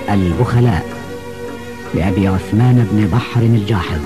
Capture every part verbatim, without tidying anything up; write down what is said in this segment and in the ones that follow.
البخلاء لأبي عثمان بن بحر الجاحظ.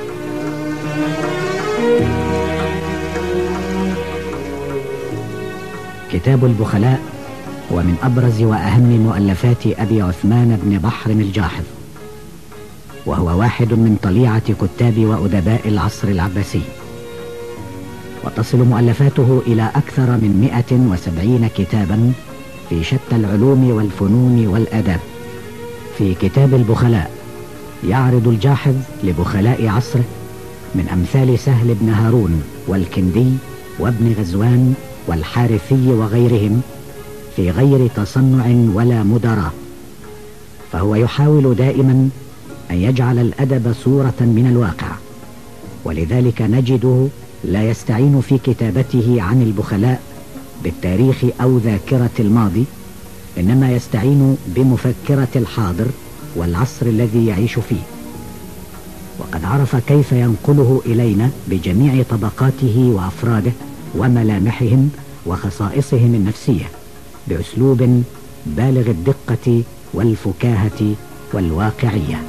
كتاب البخلاء هو من أبرز وأهم مؤلفات أبي عثمان بن بحر الجاحظ، وهو واحد من طليعة كتاب وأدباء العصر العباسي، وتصل مؤلفاته إلى أكثر من مئة وسبعين كتابا في شتى العلوم والفنون والآداب. في كتاب البخلاء يعرض الجاحظ لبخلاء عصره من أمثال سهل بن هارون والكندي وابن غزوان والحارثي وغيرهم في غير تصنع ولا مداراة، فهو يحاول دائما أن يجعل الأدب صورة من الواقع، ولذلك نجده لا يستعين في كتابته عن البخلاء بالتاريخ أو ذاكرة الماضي، إنما يستعين بمفكرة الحاضر والعصر الذي يعيش فيه، وقد عرف كيف ينقله إلينا بجميع طبقاته وأفراده وملامحهم وخصائصهم النفسية بأسلوب بالغ الدقة والفكاهة والواقعية.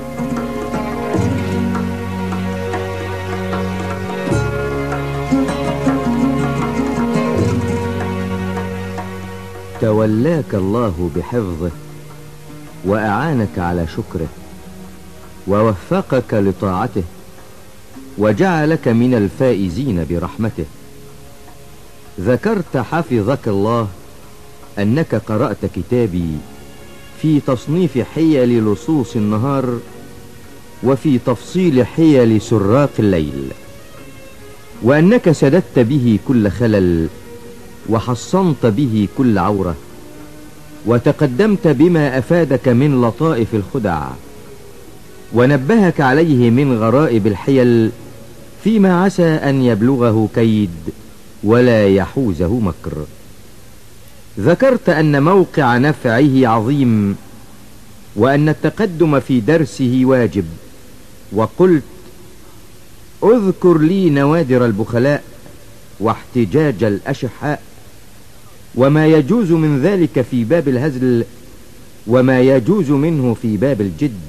تولاك الله بحفظه وأعانك على شكره ووفقك لطاعته وجعلك من الفائزين برحمته. ذكرت حفظك الله أنك قرأت كتابي في تصنيف حيل لصوص النهار وفي تفصيل حيل سراق الليل، وأنك سددت به كل خلل وحصنت به كل عورة، وتقدمت بما أفادك من لطائف الخدع ونبهك عليه من غرائب الحيل فيما عسى أن يبلغه كيد ولا يحوزه مكر. ذكرت أن موقع نفعه عظيم وأن التقدم في درسه واجب، وقلت اذكر لي نوادر البخلاء واحتجاج الأشحاء وما يجوز من ذلك في باب الهزل وما يجوز منه في باب الجد،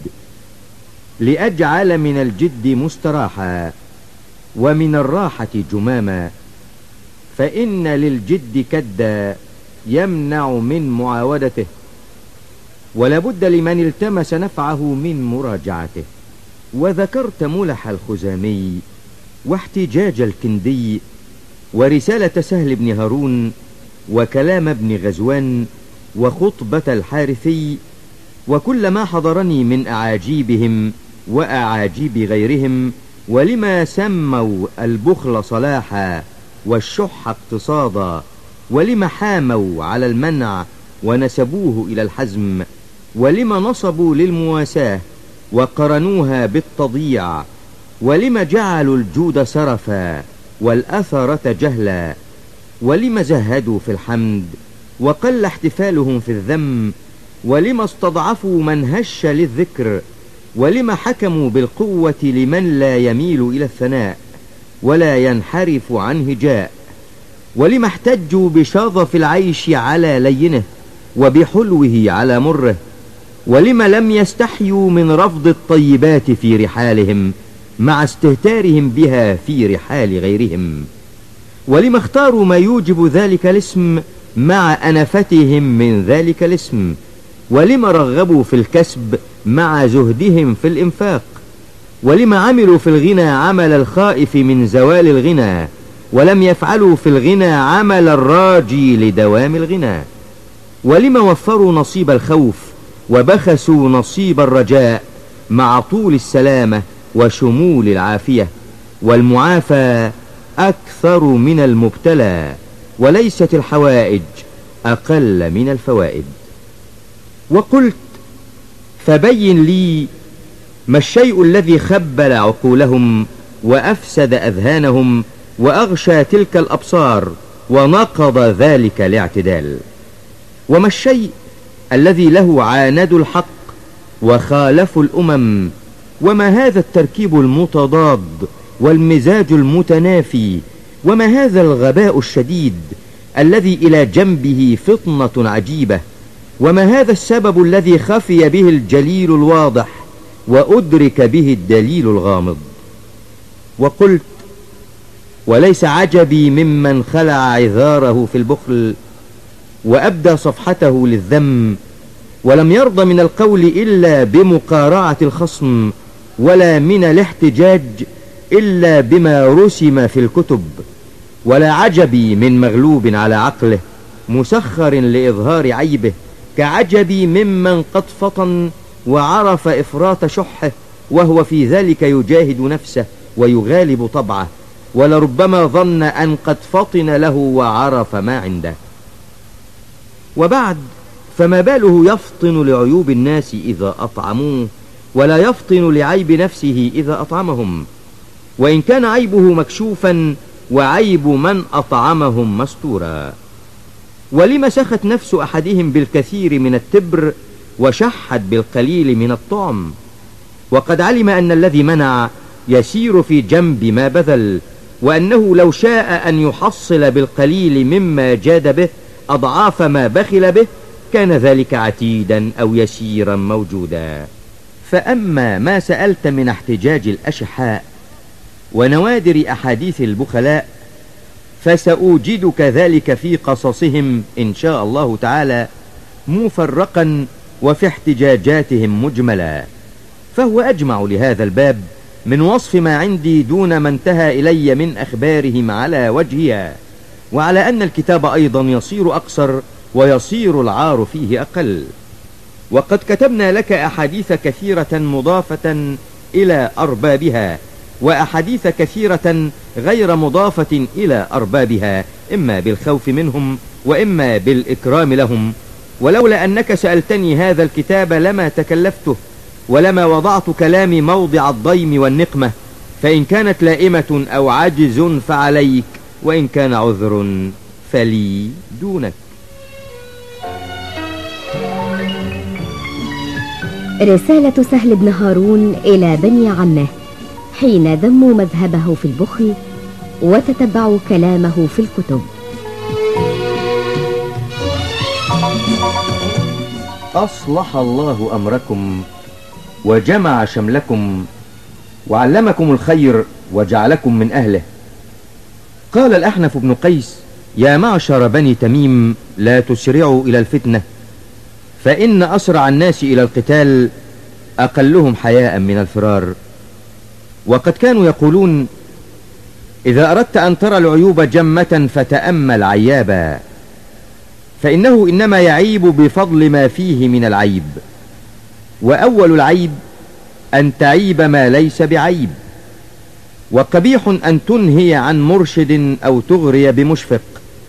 لأجعل من الجد مستراحا ومن الراحة جماما، فإن للجد كدا يمنع من معاودته، ولابد لمن التمس نفعه من مراجعته. وذكرت ملح الخزامي واحتجاج الكندي ورسالة سهل بن هارون وكلام ابن غزوان وخطبة الحارثي وكل ما حضرني من أعاجيبهم وأعاجيب غيرهم، ولما سموا البخل صلاحا والشح اقتصادا، ولما حاموا على المنع ونسبوه إلى الحزم، ولما نصبوا للمواساة وقرنوها بالتضييع، ولما جعلوا الجود سرفا والأثرة جهلا، ولما زهدوا في الحمد وقل احتفالهم في الذم، ولما استضعفوا من هش للذكر، ولما حكموا بالقوة لمن لا يميل إلى الثناء ولا ينحرف عن هجاء، ولما احتجوا بشظف العيش على لينه وبحلوه على مره، ولما لم يستحيوا من رفض الطيبات في رحالهم مع استهتارهم بها في رحال غيرهم، ولما اختاروا ما يوجب ذلك الاسم مع أنفتهم من ذلك الاسم، ولما رغبوا في الكسب مع زهدهم في الإنفاق، ولما عملوا في الغنى عمل الخائف من زوال الغنى ولم يفعلوا في الغنى عمل الراجي لدوام الغنى، ولما وفروا نصيب الخوف وبخسوا نصيب الرجاء مع طول السلامة وشمول العافية، والمعافى أكثر من المبتلى، وليست الحوائج أقل من الفوائد. وقلت فبين لي ما الشيء الذي خبل عقولهم وأفسد أذهانهم وأغشى تلك الأبصار ونقض ذلك الاعتدال، وما الشيء الذي له عاند الحق وخالف الأمم، وما هذا التركيب المتضاد والمزاج المتنافي، وما هذا الغباء الشديد الذي إلى جنبه فطنة عجيبة، وما هذا السبب الذي خفي به الجليل الواضح وأدرك به الدليل الغامض؟ وقلت: وليس عجبي ممن خلع عذاره في البخل وأبدى صفحته للذم، ولم يرضى من القول إلا بمقارعة الخصم، ولا من الاحتجاج إلا بما رسم في الكتب. ولا عجبي من مغلوب على عقله مسخر لإظهار عيبه، كعجبي ممن قد فطن وعرف إفراط شحه، وهو في ذلك يجاهد نفسه ويغالب طبعه، ولربما ظن أن قد فطن له وعرف ما عنده. وبعد، فما باله يفطن لعيوب الناس إذا أطعموه، ولا يفطن لعيب نفسه إذا أطعمهم، وإن كان عيبه مكشوفا وعيب من أطعمهم مستورا. ولم سخت نفس أحدهم بالكثير من التبر وشحت بالقليل من الطعم؟ وقد علم أن الذي منع يسير في جنب ما بذل، وأنه لو شاء أن يحصل بالقليل مما جاد به أضعاف ما بخل به كان ذلك عتيدا أو يسيرا موجودا. فأما ما سألت من احتجاج الأشحاء ونوادر أحاديث البخلاء فسأوجدك ذلك في قصصهم إن شاء الله تعالى مفرقا، وفي احتجاجاتهم مجملا، فهو أجمع لهذا الباب من وصف ما عندي دون ما انتهى إلي من أخبارهم على وجهها، وعلى أن الكتاب أيضا يصير أقصر ويصير العار فيه أقل. وقد كتبنا لك أحاديث كثيرة مضافة إلى أربابها، وأحاديث كثيرة غير مضافة إلى أربابها، إما بالخوف منهم وإما بالإكرام لهم. ولولا أنك سألتني هذا الكتاب لما تكلفته، ولما وضعت كلامي موضع الضيم والنقمة، فإن كانت لائمة أو عجز فعليك، وإن كان عذر فلي دونك. رسالة سهل بن هارون إلى بني عمه حين ذموا مذهبه في البخل وتتبعوا كلامه في الكتب. أصلح الله أمركم وجمع شملكم وعلمكم الخير وجعلكم من أهله. قال الأحنف بن قيس: يا معشر بني تميم، لا تسرعوا إلى الفتنة، فإن أسرع الناس إلى القتال أقلهم حياء من الفرار. وقد كانوا يقولون: إذا أردت أن ترى العيوب جمة فتأمل عيابا، فإنه إنما يعيب بفضل ما فيه من العيب، وأول العيب أن تعيب ما ليس بعيب، وقبيح أن تنهي عن مرشد أو تغري بمشفق.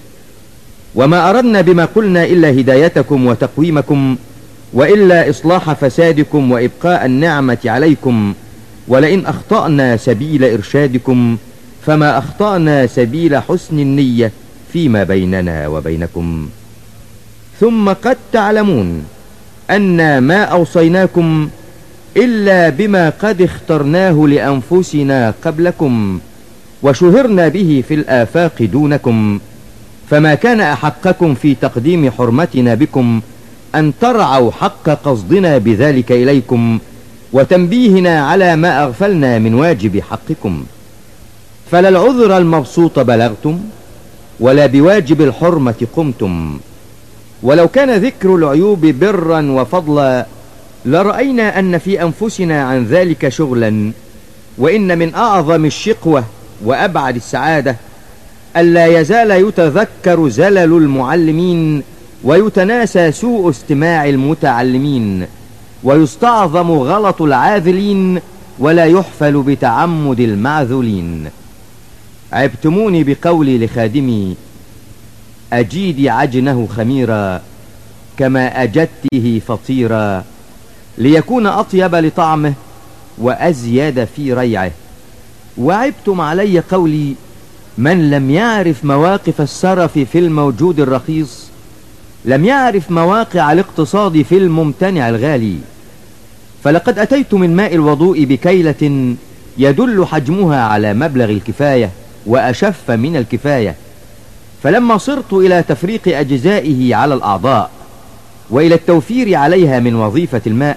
وما أردنا بما قلنا إلا هدايتكم وتقويمكم، وإلا إصلاح فسادكم وإبقاء النعمة عليكم. ولئن أخطأنا سبيل إرشادكم فما أخطأنا سبيل حسن النية فيما بيننا وبينكم. ثم قد تعلمون أن ما أوصيناكم إلا بما قد اخترناه لأنفسنا قبلكم، وشهرنا به في الآفاق دونكم، فما كان أحقكم في تقديم حرمتنا بكم أن ترعوا حق قصدنا بذلك إليكم، وتنبيهنا على ما أغفلنا من واجب حقكم. فلا العذر المبسوط بلغتم، ولا بواجب الحرمة قمتم. ولو كان ذكر العيوب برا وفضلا لرأينا أن في أنفسنا عن ذلك شغلا. وإن من أعظم الشقوة وأبعد السعادة ألا يزال يتذكر زلل المعلمين، ويتناسى سوء استماع المتعلمين، ويستعظم غلط العاذلين، ولا يحفل بتعمد المعذولين. عبتموني بقولي لخادمي: أجيدي عجنه خميرا كما أجدته فطيرا، ليكون أطيب لطعمه وأزيد في ريعه. وعبتم علي قولي: من لم يعرف مواقف السرف في الموجود الرخيص لم يعرف مواقع الاقتصاد في الممتنع الغالي. فلقد أتيت من ماء الوضوء بكيلة يدل حجمها على مبلغ الكفاية وأشف من الكفاية، فلما صرت إلى تفريق أجزائه على الأعضاء وإلى التوفير عليها من وظيفة الماء،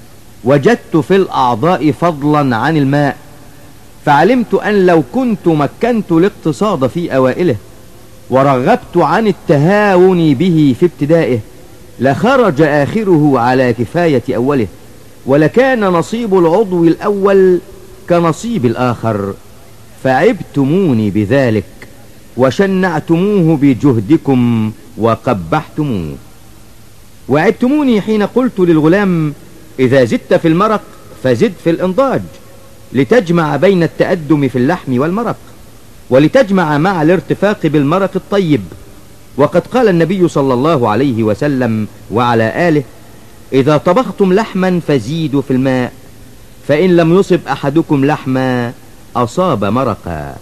وجدت في الأعضاء فضلا عن الماء، فعلمت أن لو كنت مكنت الاقتصاد في أوائله ورغبت عن التهاون به في ابتدائه لخرج آخره على كفاية أوله، ولكان نصيب العضو الأول كنصيب الآخر، فعبتموني بذلك وشنعتموه بجهدكم وقبحتموه. وعبتموني حين قلت للغلام: إذا زدت في المرق فزد في الإنضاج، لتجمع بين التأدم في اللحم والمرق، ولتجمع مع الارتفاق بالمرق الطيب. وقد قال النبي صلى الله عليه وسلم وعلى آله: إذا طبختم لحما فزيدوا في الماء، فإن لم يصب أحدكم لحما أصاب مرقا.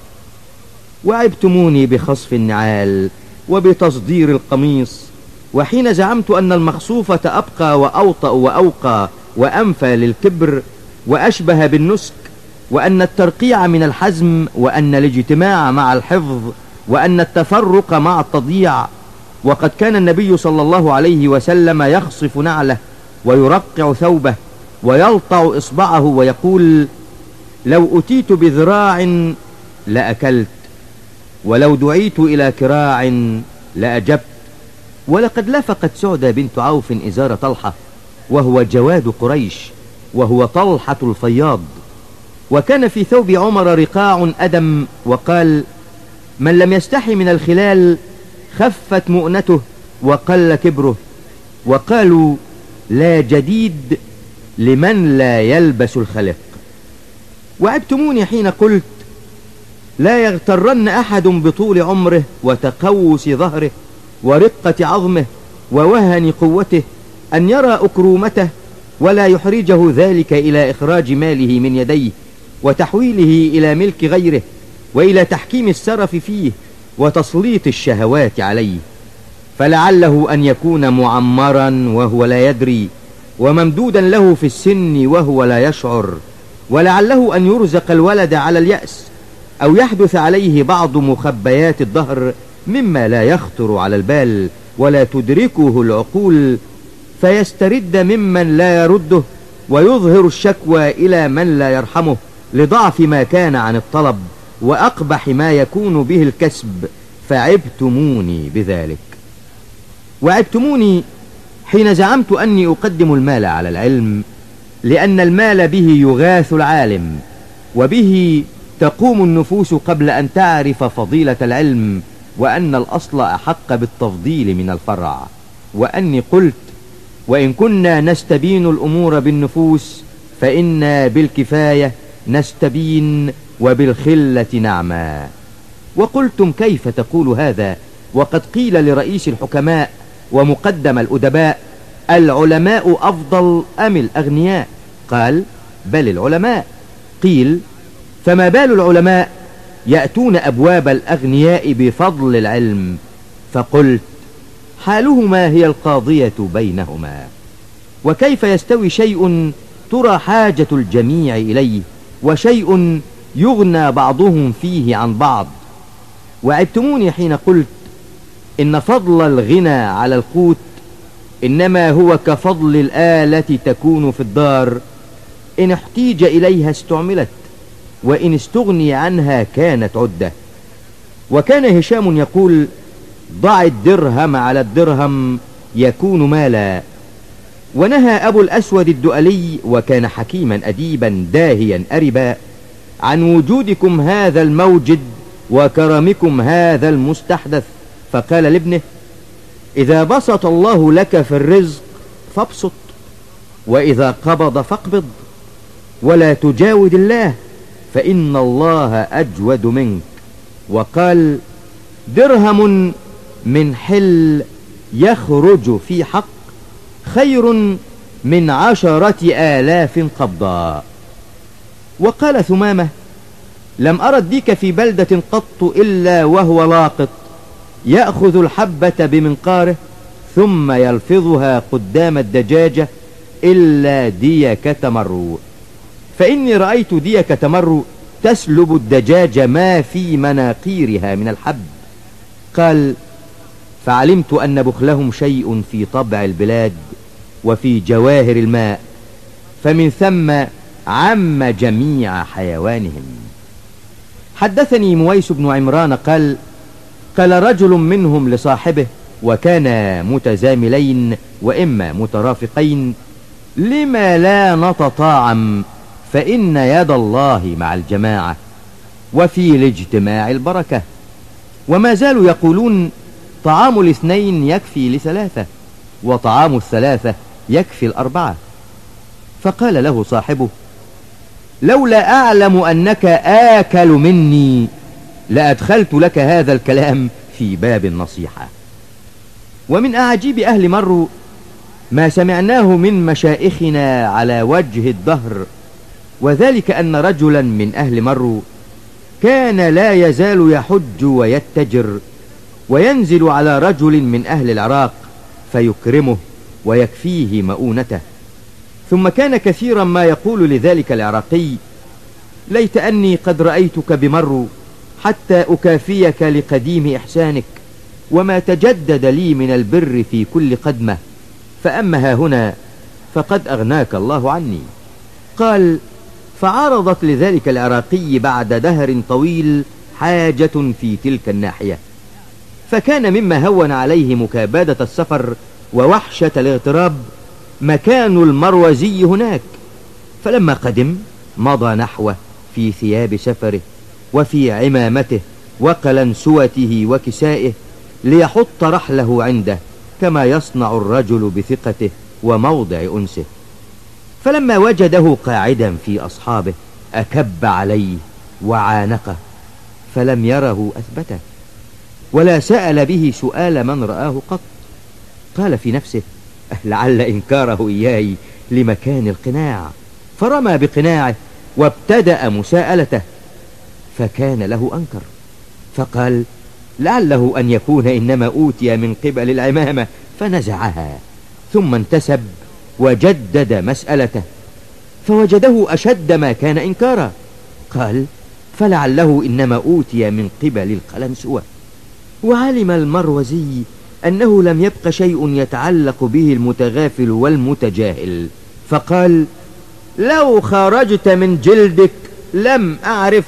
وعبتموني بخصف النعال وبتصدير القميص، وحين زعمت أن المخصوفة أبقى وأوطأ وأوقى وأنفى للكبر وأشبه بالنسك، وأن الترقيع من الحزم، وأن الاجتماع مع الحفظ، وأن التفرق مع التضييع. وقد كان النبي صلى الله عليه وسلم يخصف نعله ويرقع ثوبه ويلطع إصبعه ويقول: لو أتيت بذراع لأكلت، ولو دعيت إلى كراع لأجبت. ولقد لفقت سعدة بنت عوف إزار طلحة وهو جواد قريش، وهو طلحة الفياض، وكان في ثوب عمر رقاع أدم، وقال: من لم يستحي من الخلال خفت مؤنته وقل كبره. وقالوا: لا جديد لمن لا يلبس الخلق. وعبتموني حين قلت: لا يغترن أحد بطول عمره وتقوس ظهره ورقة عظمه ووهن قوته أن يرى أكرومته، ولا يحرجه ذلك إلى إخراج ماله من يديه وتحويله إلى ملك غيره، وإلى تحكيم السرف فيه وتسليط الشهوات عليه، فلعله أن يكون معمرا وهو لا يدري، وممدودا له في السن وهو لا يشعر، ولعله أن يرزق الولد على اليأس، أو يحدث عليه بعض مخبيات الدهر مما لا يخطر على البال ولا تدركه العقول، فيسترد ممن لا يرده، ويظهر الشكوى إلى من لا يرحمه لضعف ما كان عن الطلب وأقبح ما يكون به الكسب، فعبتموني بذلك. وعبتموني حين زعمت أني أقدم المال على العلم، لأن المال به يغاث العالم، وبه تقوم النفوس قبل أن تعرف فضيلة العلم، وأن الأصل أحق بالتفضيل من الفرع. وأني قلت: وإن كنا نستبين الأمور بالنفوس فإنا بالكفاية نستبين وبالخلة نعمى. وقلتم: كيف تقول هذا وقد قيل لرئيس الحكماء ومقدم الأدباء: العلماء أفضل أم الأغنياء؟ قال: بل العلماء. قيل: فما بال العلماء يأتون أبواب الأغنياء بفضل العلم؟ فقلت: حالهما هي القاضية بينهما. وكيف يستوي شيء ترى حاجة الجميع إليه، وشيء يغنى بعضهم فيه عن بعض؟ وعبتموني حين قلت: إن فضل الغنى على القوت إنما هو كفضل الآلة تكون في الدار، إن احتيج إليها استعملت، وإن استغني عنها كانت عدة. وكان هشام يقول: ضع الدرهم على الدرهم يكون مالا. ونهى أبو الأسود الدؤلي، وكان حكيما أديبا داهيا أربا، عن وجودكم هذا الموجد وكرمكم هذا المستحدث، فقال لابنه: إذا بسط الله لك في الرزق فابسط، وإذا قبض فاقبض، ولا تجاود الله فإن الله أجود منك. وقال: درهم من حل يخرج في حق خير من عشرة آلاف قبضا. وقال ثمامة: لم أرى الديك في بلدة قط إلا وهو لاقط، يأخذ الحبة بمنقاره ثم يلفظها قدام الدجاجة إلا ديك تمر، فإني رأيت ديك تمر تسلب الدجاج ما في مناقيرها من الحب. قال: فعلمت أن بخلهم شيء في طبع البلاد وفي جواهر الماء، فمن ثم عم جميع حيوانهم. حدثني مويس بن عمران قال: قال رجل منهم لصاحبه، وكانا متزاملين وإما مترافقين: لما لا نتطاعم، فإن يد الله مع الجماعة، وفي الاجتماع البركة. وما زالوا يقولون: طعام الاثنين يكفي لثلاثة، وطعام الثلاثة يكفي الأربعة. فقال له صاحبه: لولا أعلم أنك آكل مني لأدخلت لك هذا الكلام في باب النصيحة. ومن أعاجيب أهل مرو ما سمعناه من مشائخنا على وجه الدهر، وذلك أن رجلا من أهل مرو كان لا يزال يحج ويتجر، وينزل على رجل من أهل العراق فيكرمه ويكفيه مؤونته. ثم كان كثيرا ما يقول لذلك العراقي: ليت أني قد رأيتك بمرو حتى أكافيك لقديم إحسانك، وما تجدد لي من البر في كل قدمة، فأما ها هنا فقد أغناك الله عني. قال: فعرضت لذلك العراقي بعد دهر طويل حاجة في تلك الناحية، فكان مما هون عليه مكابدة السفر ووحشة الاغتراب مكان المروزي هناك. فلما قدم مضى نحوه في ثياب سفره وفي عمامته وقلنسوته وكسائه ليحط رحله عنده، كما يصنع الرجل بثقته وموضع أنسه. فلما وجده قاعدا في أصحابه أكب عليه وعانقه، فلم يره أثبته ولا سأل به سؤال من رآه قط. قال في نفسه: لعل إنكاره إياي لمكان القناع، فرمى بقناعه وابتدأ مساءلته، فكان له أنكر، فقال: لعله أن يكون إنما أوتي من قبل العمامة، فنزعها، ثم انتسب وجدد مسألته، فوجده أشد ما كان إنكارا. قال: فلعله إنما أوتي من قبل القلنسوة. وعلم المروزي أنه لم يبق شيء يتعلق به المتغافل والمتجاهل، فقال: لو خرجت من جلدك لم أعرفك.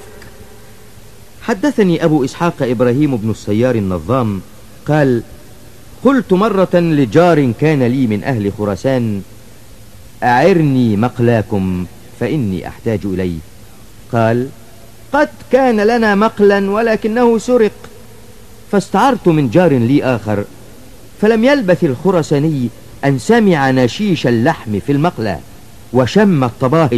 حدثني أبو إسحاق إبراهيم بن السيار النظام قال: قلت مرة لجار كان لي من أهل خراسان: أعرني مقلاكم فإني أحتاج إليه. قال: قد كان لنا مقلا ولكنه سرق. فاستعرت من جار لي آخر، فلم يلبث الخرساني أن سمع نشيش اللحم في المقلى وشم الطباهج،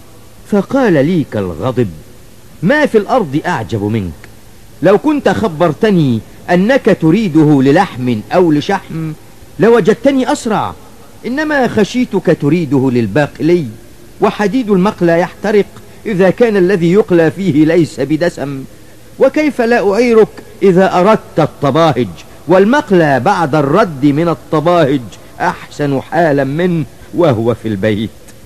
فقال لي كالغضب: ما في الأرض أعجب منك، لو كنت خبرتني أنك تريده للحم أو لشحم لوجدتني أسرع، إنما خشيتك تريده للباقلي، وحديد المقلى يحترق إذا كان الذي يقلى فيه ليس بدسم، وكيف لا أعيرك إذا أردت الطباهج، والمقلى بعد الرد من الطباهج أحسن حالا منه وهو في البيت.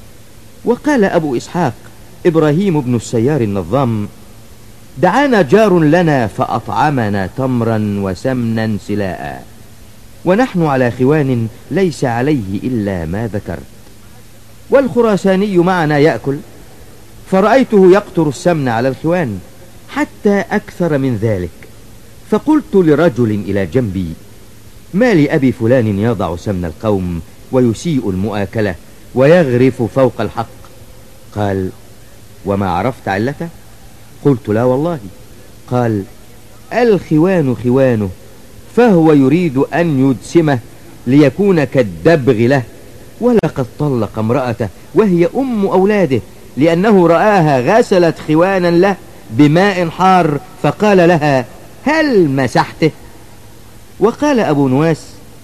وقال أبو إسحاق إبراهيم بن السيار النظام: دعانا جار لنا فأطعمنا تمرا وسمنا سلاء، ونحن على خوان ليس عليه إلا ما ذكرت، والخراساني معنا يأكل، فرأيته يقطر السمن على الخوان حتى أكثر من ذلك، فقلت لرجل إلى جنبي: ما لأبي فلان يضع سمن القوم ويسيء المؤاكلة ويغرف فوق الحق؟ قال: وما عرفت علته؟ قلت: لا والله. قال: الخوان خوانه، فهو يريد أن يدسمه ليكون كالدبغ له، ولقد طلق امرأته وهي أم أولاده، لأنه رآها غسلت خوانا له بماء حار، فقال لها: هل مسحته؟ وقال أبو نواس: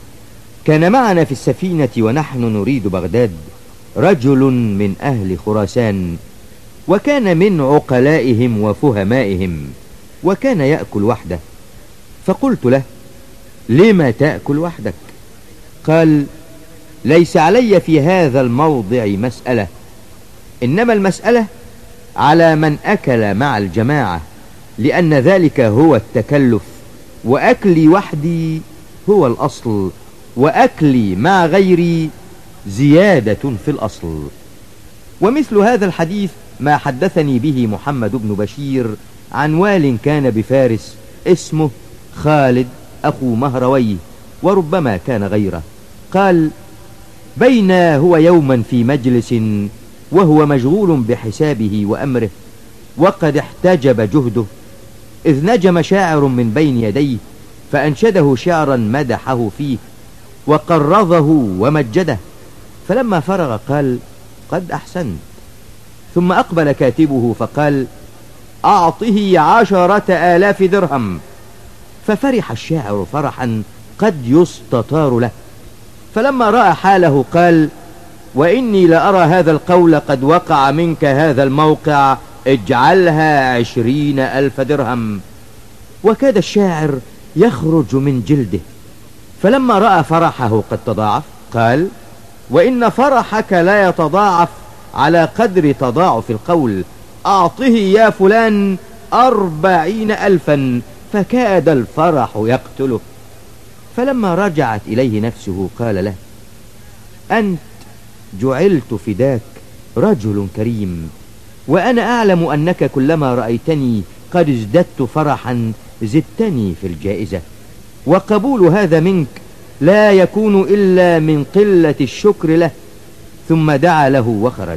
كان معنا في السفينة ونحن نريد بغداد رجل من أهل خراسان، وكان من عقلائهم وفهمائهم، وكان يأكل وحده، فقلت له: لما تأكل وحدك؟ قال: ليس علي في هذا الموضع مسألة، إنما المسألة على من أكل مع الجماعة، لأن ذلك هو التكلف، وأكلي وحدي هو الأصل، وأكلي مع غيري زيادة في الأصل. ومثل هذا الحديث ما حدثني به محمد بن بشير عن وال كان بفارس اسمه خالد أخو مهرويه، وربما كان غيره. قال: بين هو يوما في مجلس وهو مشغول بحسابه وأمره، وقد احتجب جهده، إذ نجم شاعر من بين يديه فأنشده شعرا مدحه فيه وقرضه ومجده. فلما فرغ قال: قد أحسنت. ثم أقبل كاتبه فقال: أعطه عشرة آلاف درهم. ففرح الشاعر فرحا قد يستطار له. فلما رأى حاله قال: وإني لأرى هذا القول قد وقع منك هذا الموقع، اجعلها عشرين ألف درهم. وكاد الشاعر يخرج من جلده. فلما رأى فرحه قد تضاعف قال: وإن فرحك لا يتضاعف على قدر تضاعف القول، أعطه يا فلان أربعين ألفا. فكاد الفرح يقتله. فلما رجعت إليه نفسه قال له: أنت جعلت فداك رجل كريم، وأنا أعلم أنك كلما رأيتني قد ازددت فرحا زدتني في الجائزة، وقبول هذا منك لا يكون إلا من قلة الشكر له. ثم دعا له وخرج.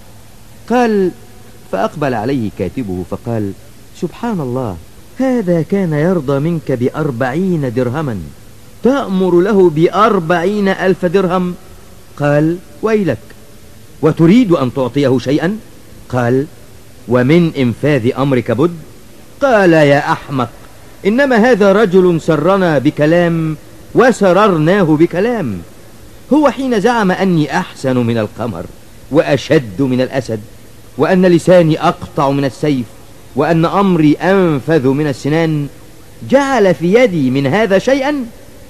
قال: فأقبل عليه كاتبه فقال: سبحان الله، هذا كان يرضى منك بأربعين درهما، تأمر له بأربعين ألف درهم. قال: ويلك، وتريد أن تعطيه شيئا؟ قال: ومن إنفاذ أمرك بد. قال: يا أحمق، إنما هذا رجل سرنا بكلام وسررناه بكلام. هو حين زعم أني أحسن من القمر وأشد من الأسد، وأن لساني أقطع من السيف، وأن أمري أنفذ من السنان، جعل في يدي من هذا شيئا؟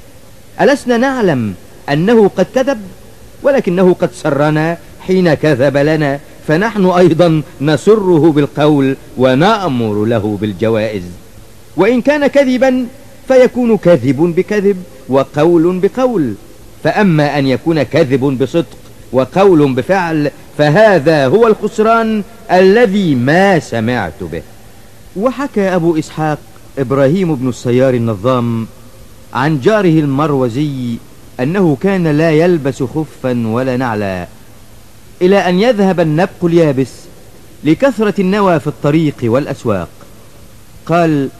ألسنا نعلم أنه قد كذب؟ ولكنه قد سرنا حين كذب لنا، فنحن أيضا نسره بالقول ونأمر له بالجوائز. وإن كان كذبا فيكون كذب بكذب وقول بقول، فأما أن يكون كذب بصدق وقول بفعل فهذا هو الخسران الذي ما سمعت به. وحكى أبو إسحاق إبراهيم بن السيار النظام عن جاره المروزي أنه كان لا يلبس خفا ولا نعلا، إلى أن يذهب النبق اليابس لكثرة النوى في الطريق والأسواق. قال: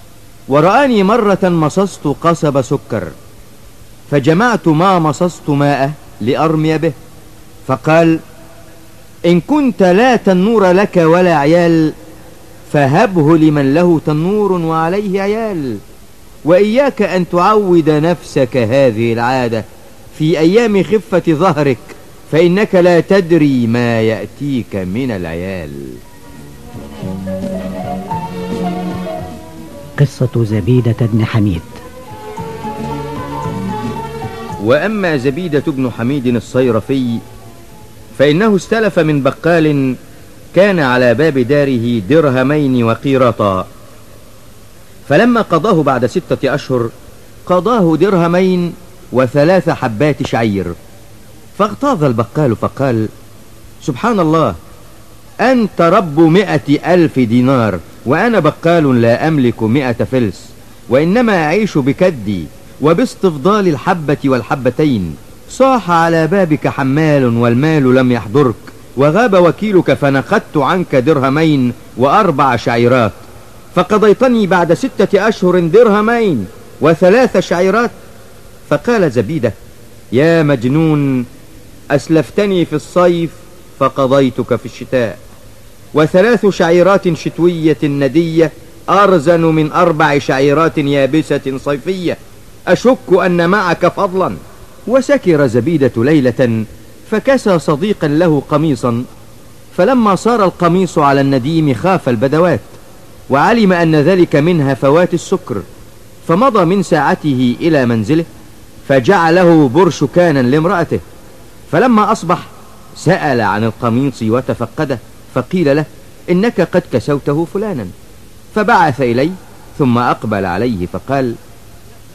ورآني مرة مصصت قصب سكر، فجمعت ما مصصت ماءه لأرمي به، فقال: إن كنت لا تنور لك ولا عيال فهبه لمن له تنور وعليه عيال، وإياك أن تعود نفسك هذه العادة في أيام خفة ظهرك، فإنك لا تدري ما يأتيك من العيال. قصة زبيدة بن حميد. وأما زبيدة بن حميد الصيرفي فإنه استلف من بقال كان على باب داره درهمين وقيراطا، فلما قضاه بعد ستة أشهر قضاه درهمين وثلاث حبات شعير. فاغتاظ البقال فقال: سبحان الله، أنت رب مئة ألف دينار، وأنا بقال لا أملك مئة فلس، وإنما أعيش بكدي وباستفضال الحبة والحبتين. صاح على بابك حمال والمال لم يحضرك، وغاب وكيلك فنقدت عنك درهمين وأربع شعيرات، فقضيتني بعد ستة أشهر درهمين وثلاث شعيرات. فقال زبيدة: يا مجنون، أسلفتني في الصيف فقضيتك في الشتاء، وثلاث شعيرات شتوية ندية أرزن من أربع شعيرات يابسة صيفية، أشك أن معك فضلا. وسكر زبيدة ليلة فكسى صديقا له قميصا، فلما صار القميص على النديم خاف البدوات، وعلم أن ذلك من هفوات السكر، فمضى من ساعته إلى منزله فجعله برشكانا لامرأته. فلما أصبح سأل عن القميص وتفقده، فقيل له: إنك قد كسوته فلانا. فبعث إليه ثم أقبل عليه فقال: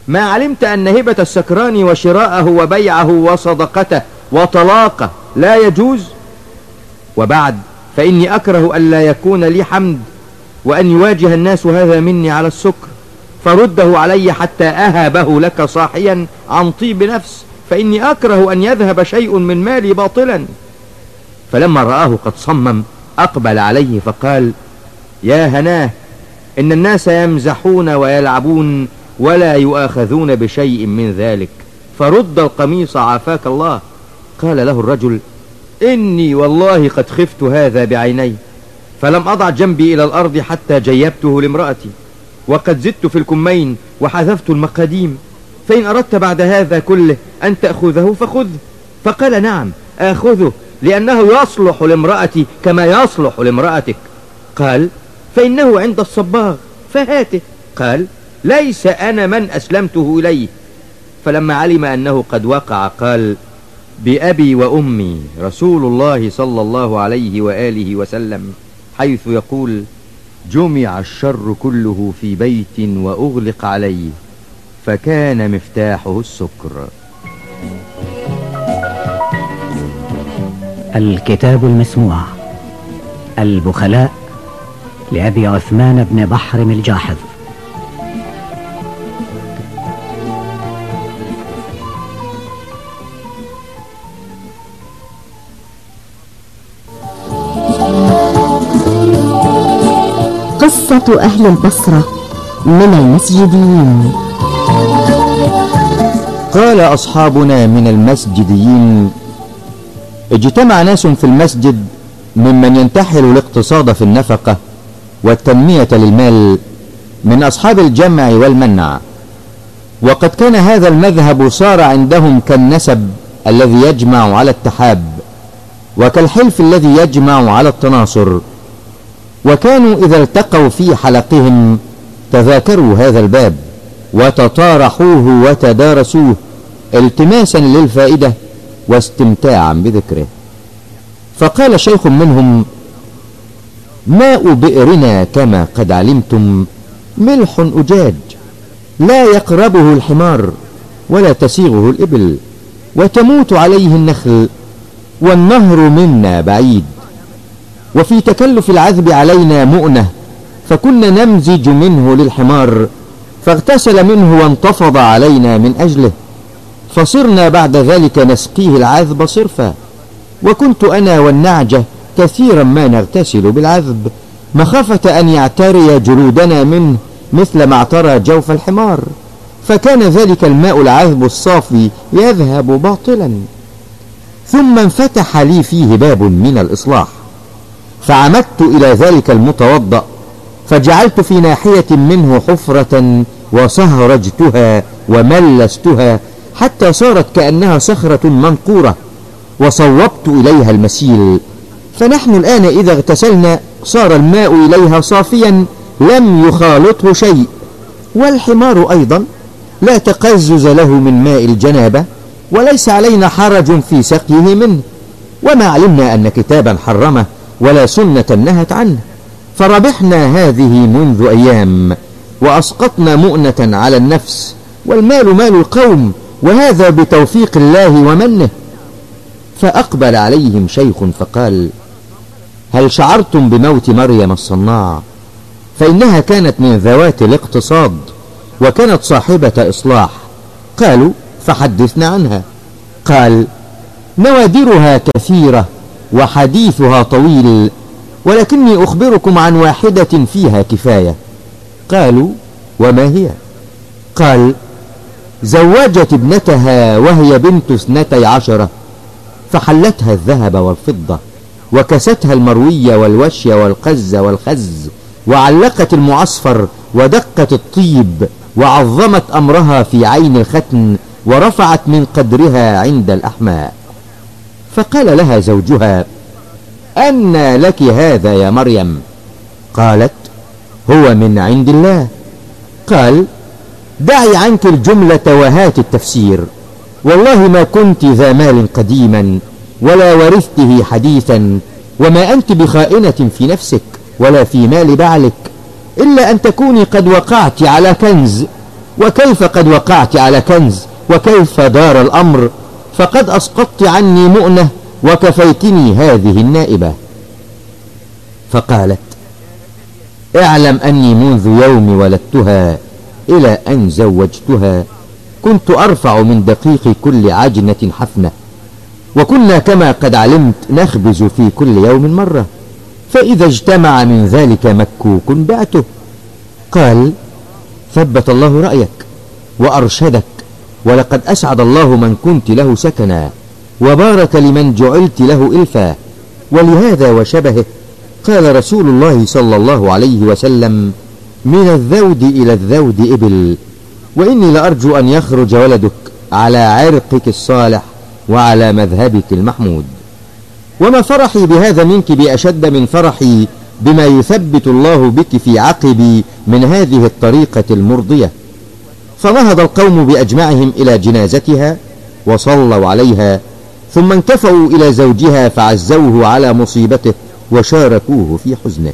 ما علمت أن هبة السكران وشراءه وبيعه وصدقته وطلاقه لا يجوز؟ وبعد فإني أكره أن لا يكون لي حمد وأن يواجه الناس هذا مني على السكر، فرده علي حتى أهبه لك صاحيا عن طيب نفس، فإني أكره أن يذهب شيء من مالي باطلا. فلما رآه قد صمم أقبل عليه فقال: يا هناه، إن الناس يمزحون ويلعبون ولا يؤاخذون بشيء من ذلك، فرد القميص عافاك الله. قال له الرجل: إني والله قد خفت هذا بعيني، فلم أضع جنبي إلى الأرض حتى جيبته لامرأتي، وقد زدت في الكمين وحذفت المقاديم، فإن أردت بعد هذا كله أن تأخذه فخذه. فقال: نعم آخذه، لأنه يصلح لامرأتي كما يصلح لامرأتك. قال: فإنه عند الصباغ فهاته. قال: ليس أنا من أسلمته إليه. فلما علم أنه قد وقع قال: بأبي وأمي، رسول الله صلى الله عليه وآله وسلم حيث يقول: جمع الشر كله في بيت وأغلق عليه، فكان مفتاحه السكر. الكتاب المسموع البخلاء لأبي عثمان بن بحر الجاحظ. قصة أهل البصرة من المسجديين. قال أصحابنا من المسجديين: اجتمع ناس في المسجد ممن ينتحل الاقتصاد في النفقة والتنمية للمال من أصحاب الجمع والمنع، وقد كان هذا المذهب صار عندهم كالنسب الذي يجمع على التحاب، وكالحلف الذي يجمع على التناصر، وكانوا إذا التقوا في حلقهم تذاكروا هذا الباب وتطارحوه وتدارسوه التماسا للفائدة واستمتاعا بذكره. فقال شيخ منهم: ماء بئرنا كما قد علمتم ملح أجاج، لا يقربه الحمار ولا تسيغه الإبل، وتموت عليه النخل، والنهر منا بعيد، وفي تكلف العذب علينا مؤنة، فكنا نمزج منه للحمار، فاغتسل منه وانتفض علينا من أجله، فصرنا بعد ذلك نسقيه العذب صرفا. وكنت أنا والنعجة كثيرا ما نغتسل بالعذب مخافة أن يعتري جلودنا منه مثل ما اعترى جوف الحمار، فكان ذلك الماء العذب الصافي يذهب باطلا. ثم انفتح لي فيه باب من الإصلاح، فعمدت إلى ذلك المتوضأ، فجعلت في ناحية منه حفرة وصهرجتها وملستها حتى صارت كأنها صخرة منقورة، وصوبت إليها المسيل، فنحن الآن إذا اغتسلنا صار الماء إليها صافيا لم يخالطه شيء، والحمار أيضا لا تقزز له من ماء الجنابة، وليس علينا حرج في سقيه منه، وما علمنا أن كتابا حرمه ولا سنة نهت عنه، فربحنا هذه منذ أيام، وأسقطنا مؤنة على النفس، والمال مال القوم، وهذا بتوفيق الله ومنه. فأقبل عليهم شيخ فقال: هل شعرتم بموت مريم الصناع؟ فإنها كانت من ذوات الاقتصاد، وكانت صاحبة إصلاح. قالوا: فحدثنا عنها. قال: نوادرها كثيرة وحديثها طويل، ولكني أخبركم عن واحدة فيها كفاية. قالوا: وما هي؟ قال: زوجت ابنتها وهي بنت اثنتي عشرة، فحلتها الذهب والفضة، وكستها المروية والوشي والقز والخز، وعلقت المعصفر ودقت الطيب، وعظمت أمرها في عين الختن، ورفعت من قدرها عند الأحماء. فقال لها زوجها: أنى لك هذا يا مريم؟ قالت: هو من عند الله. قال: دعي عنك الجملة وهات التفسير، والله ما كنت ذا مال قديما ولا ورثته حديثا، وما أنت بخائنة في نفسك ولا في مال بعلك، إلا أن تكوني قد وقعت على كنز، وكيف قد وقعت على كنز، وكيف دار الأمر، فقد أسقطت عني مؤنة وكفيتني هذه النائبة. فقالت: اعلم أني منذ يوم ولدتها إلى أن زوجتها كنت أرفع من دقيق كل عجنة حفنة، وكنا كما قد علمت نخبز في كل يوم مرة، فإذا اجتمع من ذلك مكوك بعته. قال: ثبت الله رأيك وأرشدك، ولقد أسعد الله من كنت له سكنا، وبارك لمن جعلت له إلفا. ولهذا وشبهه قال رسول الله صلى الله عليه وسلم: من الذود إلى الذود إبل، وإني لأرجو أن يخرج ولدك على عرقك الصالح وعلى مذهبك المحمود. وما فرحي بهذا منك بأشد من فرحي بما يثبت الله بك في عقبي من هذه الطريقة المرضية. فنهض القوم بأجمعهم إلى جنازتها وصلوا عليها، ثم انكفوا إلى زوجها فعزوه على مصيبته وشاركوه في حزنه.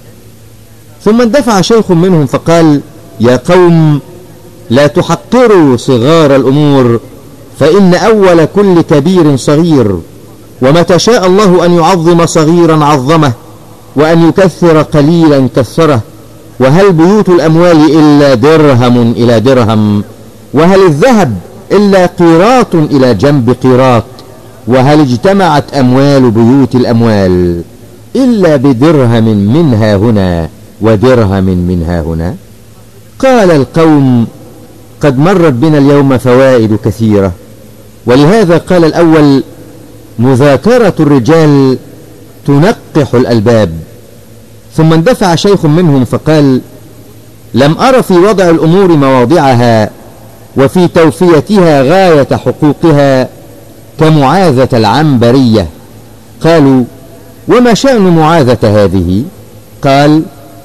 ثم اندفع شيخ منهم فقال: يا قوم، لا تحقروا صغار الأمور، فإن أول كل كبير صغير، ومتى شاء الله أن يعظم صغيرا عظمه، وأن يكثر قليلا كثره. وهل بيوت الأموال إلا درهم إلى درهم؟ وهل الذهب إلا قيراط إلى جنب قيراط؟ وهل اجتمعت أموال بيوت الأموال إلا بدرهم منها هنا ودرهم منها هنا؟ قال القوم: قد مرت بنا اليوم فوائد كثيرة. ولهذا قال الأول: مذاكرة الرجال تنقح الألباب. ثم اندفع شيخ منهم فقال: لم أر في وضع الأمور مواضعها وفي توفيتها غاية حقوقها كمعاذة العنبرية. قالوا: وما شأن معاذة هذه؟ قال: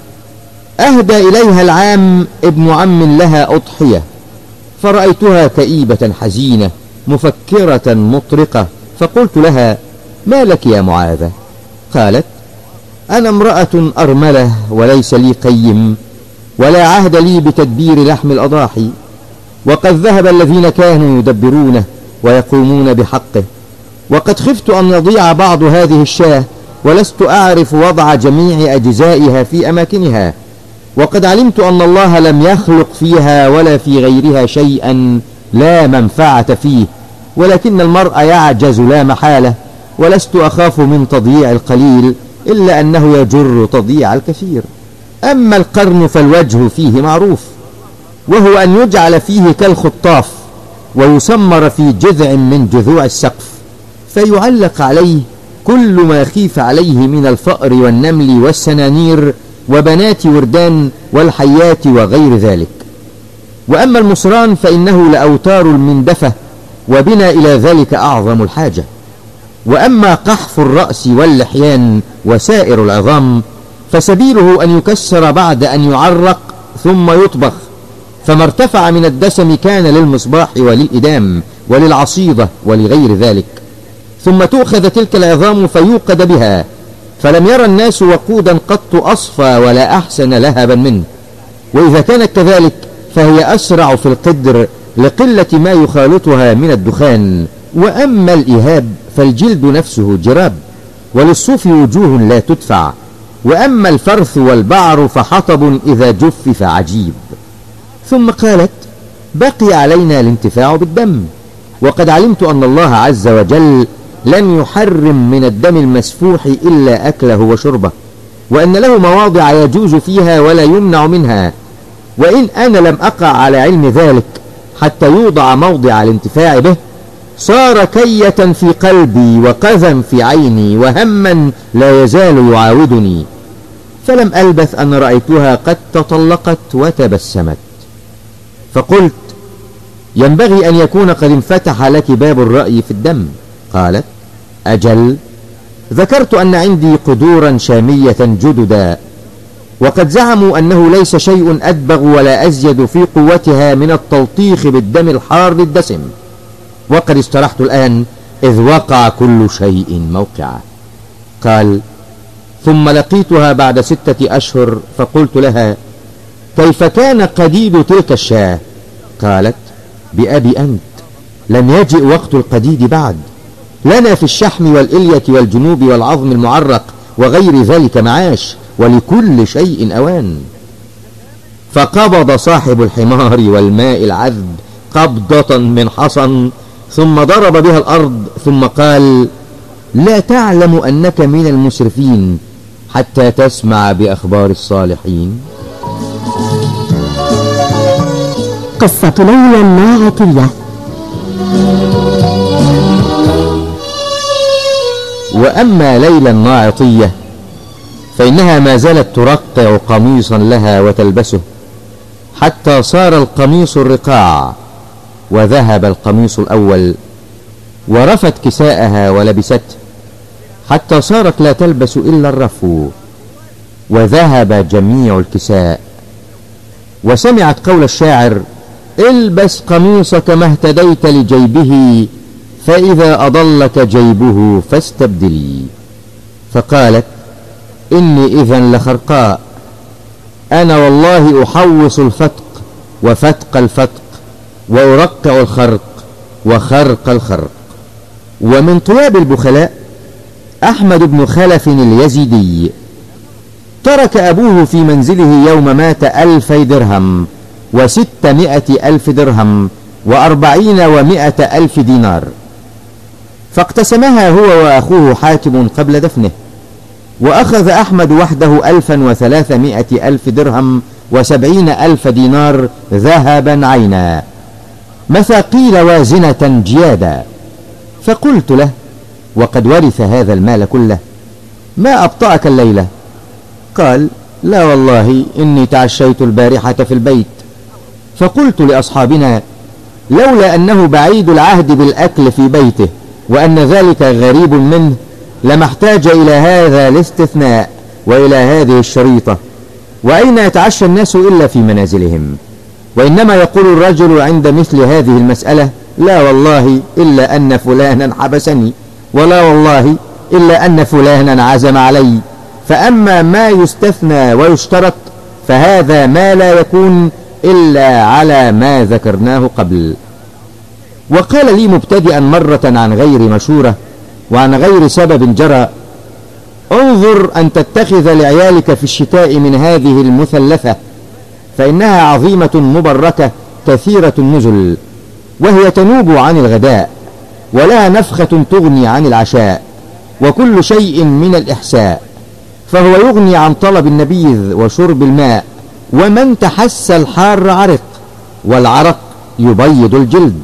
أهدى إليها العام ابن عم لها أضحية، فرأيتها كئيبة حزينة مفكرة مطرقة، فقلت لها: ما لك يا معاذة؟ قالت: أنا امرأة أرملة وليس لي قيم، ولا عهد لي بتدبير لحم الأضاحي، وقد ذهب الذين كانوا يدبرونه ويقومون بحقه، وقد خفت أن يضيع بعض هذه الشاة، ولست أعرف وضع جميع أجزائها في أماكنها، وقد علمت أن الله لم يخلق فيها ولا في غيرها شيئا لا منفعة فيه، ولكن المرء يعجز لا محالة، ولست أخاف من تضييع القليل إلا أنه يجر تضييع الكثير. أما القرن فالوجه فيه معروف، وهو أن يجعل فيه كالخطاف، ويسمر في جذع من جذوع السقف، فيعلق عليه كل ما خيف عليه من الفأر والنمل والسنانير وبنات وردان والحيات وغير ذلك. وأما المصران فإنه لأوتار المندفة، وبنا إلى ذلك أعظم الحاجة. وأما قحف الرأس واللحيان وسائر العظام فسبيله أن يكسر بعد أن يعرق ثم يطبخ، فما ارتفع من الدسم كان للمصباح وللإدام وللعصيدة ولغير ذلك، ثم تؤخذ تلك العظام فيوقد بها، فلم يرى الناس وقودا قط أصفى ولا أحسن لهبا منه. وإذا كانت كذلك فهي أسرع في القدر لقلة ما يخالطها من الدخان. وأما الإهاب فالجلد نفسه جراب، وللصوف وجوه لا تدفع. وأما الفرث والبعر فحطب إذا جفف عجيب. ثم قالت: بقي علينا الانتفاع بالدم، وقد علمت أن الله عز وجل لم يحرم من الدم المسفوح إلا أكله وشربه، وأن له مواضع يجوز فيها ولا يمنع منها، وإن أنا لم أقع على علم ذلك حتى يوضع موضع الانتفاع به، صار كية في قلبي وقذا في عيني وهما لا يزال يعاودني. فلم ألبث أن رأيتها قد تطلقت وتبسمت، فقلت: ينبغي أن يكون قد انفتح لك باب الرأي في الدم. قالت: أجل. ذكرت أن عندي قدورا شامية جددا، وقد زعموا أنه ليس شيء أدبغ ولا أزيد في قوتها من التلطيخ بالدم الحار للدسم، وقد استرحت الآن إذ وقع كل شيء موقعه. قال: ثم لقيتها بعد ستة أشهر فقلت لها: كيف كان قديد تلك الشاة؟ قالت: بأبي أنت، لم يجئ وقت القديد بعد، لنا في الشحم والإلية والجنوب والعظم المعرق وغير ذلك معاش، ولكل شيء أوان. فقبض صاحب الحمار والماء العذب قبضة من حصن، ثم ضرب بها الأرض، ثم قال: لا تعلم أنك من المسرفين حتى تسمع بأخبار الصالحين. قصة ليلى الناعطية. وأما ليلى الناعطية فإنها ما زالت ترقع قميصا لها وتلبسه، حتى صار القميص الرقاع، وذهب القميص الأول، ورفت كساءها ولبسته، حتى صارت لا تلبس إلا الرفو، وذهب جميع الكساء. وسمعت قول الشاعر: البس قميصك ما اهتديت لجيبه، فإذا أضلك جيبه فاستبدلي. فقالت: إني إذن لخرقاء، أنا والله أحوص الفتق وفتق الفتق، وأرقع الخرق وخرق الخرق. ومن طياب البخلاء أحمد بن خلف اليزيدي، ترك أبوه في منزله يوم مات ألفي درهم وستمائة ألف درهم وأربعين ومائة ألف دينار، فاقتسمها هو وأخوه حاتم قبل دفنه، وأخذ أحمد وحده ألفا وثلاثمائة ألف درهم وسبعين ألف دينار ذهبا عينا، مثاقيل وازنة جيادا. فقلت له وقد ورث هذا المال كله: ما أبطأك الليلة؟ قال: لا والله إني تعشيت البارحة في البيت، فقلت لأصحابنا: لولا أنه بعيد العهد بالأكل في بيته وأن ذلك غريب منه لما احتاج إلى هذا الاستثناء وإلى هذه الشريطة. وأين يتعشى الناس إلا في منازلهم؟ وإنما يقول الرجل عند مثل هذه المسألة: لا والله إلا أن فلانا حبسني، ولا والله إلا أن فلانا عزم علي. فأما ما يستثنى ويشترط فهذا ما لا يكون إلا على ما ذكرناه قبل. وقال لي مبتدئا مرة عن غير مشورة وعن غير سبب جرى: انظر أن تتخذ لعيالك في الشتاء من هذه المثلثة، فإنها عظيمة مبركة كثيرة النزل، وهي تنوب عن الغداء، ولها نفخة تغني عن العشاء، وكل شيء من الإحساء، فهو يغني عن طلب النبيذ وشرب الماء. ومن تحس الحار عرق، والعرق يبيض الجلد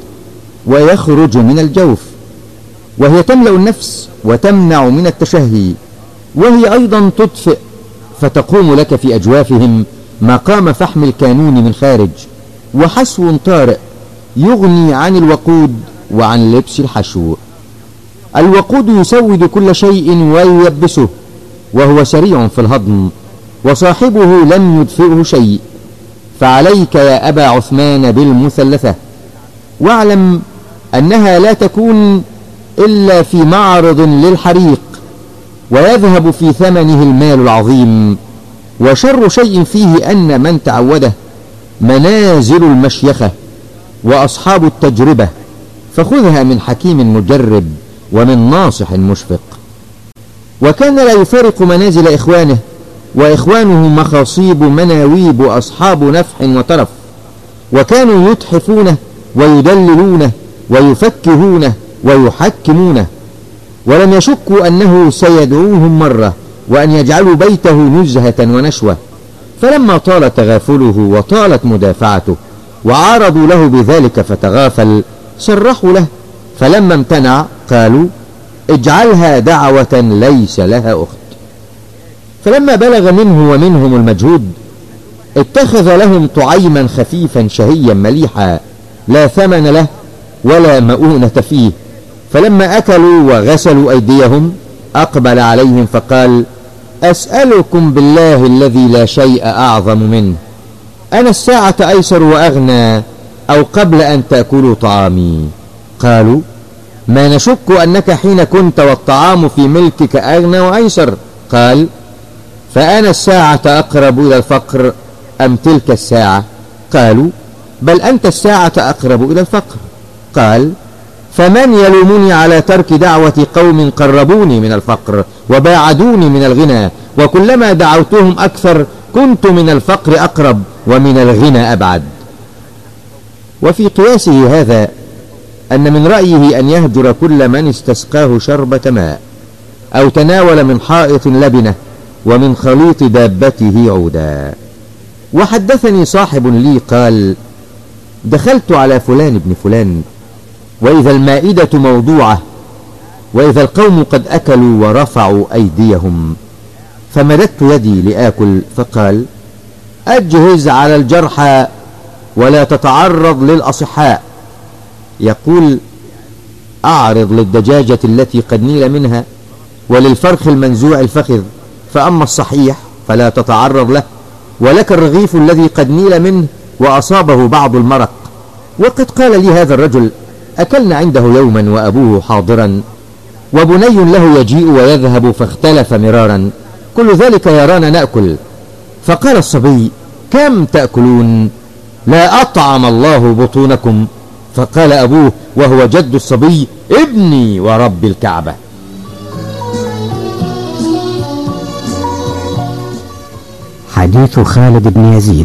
ويخرج من الجوف، وهي تملأ النفس وتمنع من التشهي، وهي أيضا تطفئ، فتقوم لك في أجوافهم مقام فحم الكانون من خارج، وحسو طارئ يغني عن الوقود وعن لبس الحشو. الوقود يسود كل شيء وييبسه، وهو سريع في الهضم، وصاحبه لم يدفئه شيء. فعليك يا أبا عثمان بالمثلثة، واعلم أنها لا تكون إلا في معرض للحريق، ويذهب في ثمنه المال العظيم. وشر شيء فيه أن من تعوده منازل المشيخة وأصحاب التجربة، فخذها من حكيم مجرب ومن ناصح مشفق. وكان لا يفارق منازل إخوانه، وإخوانه مخاصيب مناويب أصحاب نفح وترف، وكانوا يتحفونه ويدللونه ويفكهونه ويحكمونه، ولم يشكوا أنه سيدعوهم مرة وأن يجعلوا بيته نزهة ونشوة. فلما طال تغافله وطالت مدافعته وعارضوا له بذلك فتغافل، صرحوا له، فلما امتنع قالوا: اجعلها دعوة ليس لها أخت. فلما بلغ منه ومنهم المجهود، اتخذ لهم طعيما خفيفا شهيا مليحا لا ثمن له ولا مؤونة فيه. فلما أكلوا وغسلوا أيديهم أقبل عليهم فقال: أسألكم بالله الذي لا شيء أعظم منه، أنا الساعة أيسر وأغنى أو قبل أن تأكلوا طعامي؟ قالوا: ما نشك أنك حين كنت والطعام في ملكك أغنى وأيسر. قال: فأنا الساعة أقرب إلى الفقر أم تلك الساعة؟ قالوا: بل أنت الساعة أقرب إلى الفقر. قال: فمن يلومني على ترك دعوة قوم قربوني من الفقر وباعدوني من الغنى، وكلما دعوتهم أكثر كنت من الفقر أقرب ومن الغنى أبعد. وفي قياسه هذا أن من رأيه أن يهجر كل من استسقاه شربة ماء أو تناول من حائط لبنة ومن خليط دابته عودا. وحدثني صاحب لي قال: دخلت على فلان ابن فلان وإذا المائدة موضوعة وإذا القوم قد أكلوا ورفعوا أيديهم، فمددت يدي لآكل، فقال: أجهز على الجرحى ولا تتعرض للأصحاء. يقول: أعرض للدجاجة التي قد نيل منها وللفرخ المنزوع الفخذ، فأما الصحيح فلا تتعرض له، ولك الرغيف الذي قد نيل منه وأصابه بعض المرق. وقد قال لي هذا الرجل: أكلنا عنده يوما وأبوه حاضرا وبني له يجيء ويذهب فاختلف مرارا، كل ذلك يرانا نأكل. فقال الصبي: كم تأكلون؟ لا أطعم الله بطونكم. فقال أبوه وهو جد الصبي: ابني ورب الكعبة. حديث خالد بن يزيد.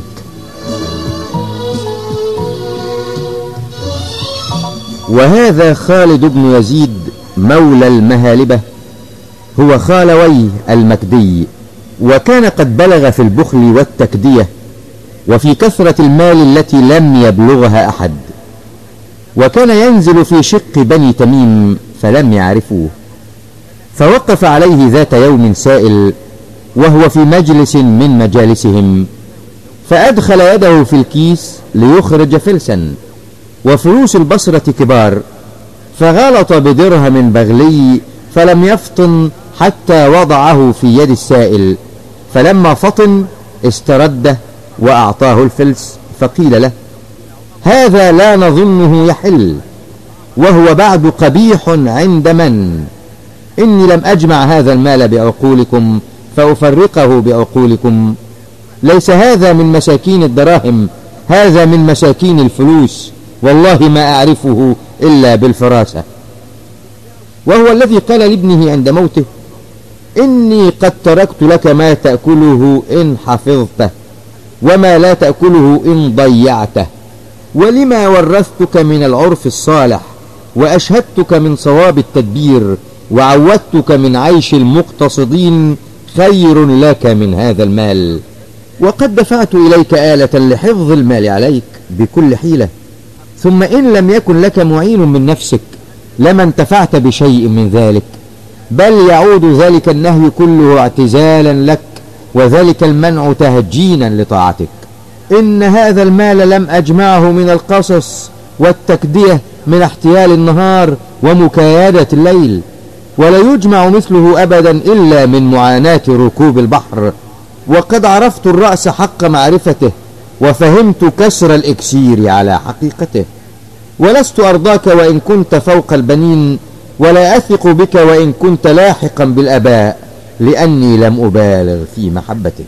وهذا خالد بن يزيد مولى المهالبة، هو خالويه المكدي، وكان قد بلغ في البخل والتكدية وفي كثرة المال التي لم يبلغها أحد، وكان ينزل في شق بني تميم فلم يعرفوه. فوقف عليه ذات يوم سائل وهو في مجلس من مجالسهم، فأدخل يده في الكيس ليخرج فلسا، وفلوس البصرة كبار، فغلط بدرهم بغلي فلم يفطن حتى وضعه في يد السائل، فلما فطن استرده وأعطاه الفلس، فقيل له: هذا لا نظنه يحل، وهو بعد قبيح عند من؟ إني لم أجمع هذا المال بعقولكم فأفرقه بعقولكم، ليس هذا من مساكين الدراهم، هذا من مساكين الفلوس، والله ما أعرفه إلا بالفراسة. وهو الذي قال لابنه عند موته: إني قد تركت لك ما تأكله إن حفظته وما لا تأكله إن ضيعته، ولما ورثتك من العرف الصالح وأشهدتك من صواب التدبير وعودتك من عيش المقتصدين خير لك من هذا المال، وقد دفعت إليك آلة لحفظ المال عليك بكل حيلة، ثم إن لم يكن لك معين من نفسك لما انتفعت بشيء من ذلك، بل يعود ذلك النهي كله اعتزالا لك وذلك المنع تهجينا لطاعتك. إن هذا المال لم أجمعه من القصص والتكدية من احتيال النهار ومكايدة الليل، ولا يجمع مثله أبدا إلا من معاناة ركوب البحر، وقد عرفت الرأس حق معرفته وفهمت كسر الإكسير على حقيقته، ولست أرضاك وإن كنت فوق البنين، ولا أثق بك وإن كنت لاحقا بالأباء، لأني لم أبالغ في محبتك.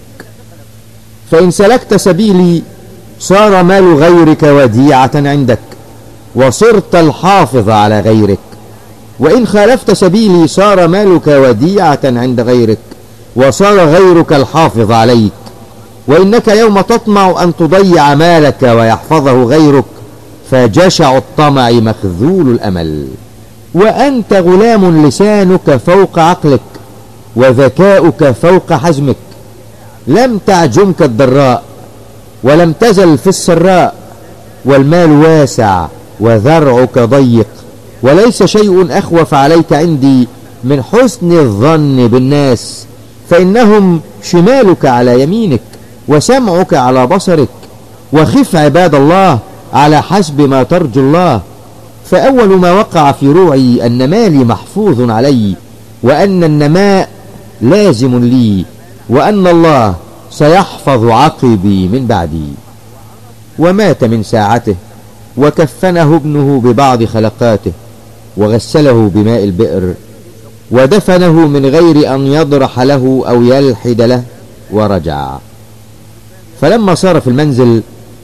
فإن سلكت سبيلي صار مال غيرك وديعة عندك وصرت الحافظ على غيرك، وإن خالفت سبيلي صار مالك وديعة عند غيرك وصار غيرك الحافظ عليك، وإنك يوم تطمع أن تضيع مالك ويحفظه غيرك فجشع الطمع مخذول الأمل. وأنت غلام لسانك فوق عقلك وذكاؤك فوق حزمك، لم تعجمك الضراء ولم تزل في السراء، والمال واسع وذرعك ضيق، وليس شيء أخوف عليك عندي من حسن الظن بالناس، فإنهم شمالك على يمينك وسمعك على بصرك، وخف عباد الله على حسب ما ترجو الله. فأول ما وقع في روعي أن مالي محفوظ علي، وأن النماء لازم لي، وأن الله سيحفظ عقبي من بعدي. ومات من ساعته، وكفنه ابنه ببعض خلقاته، وغسله بماء البئر، ودفنه من غير أن يضرح له أو يلحد له، ورجع. فلما صار في المنزل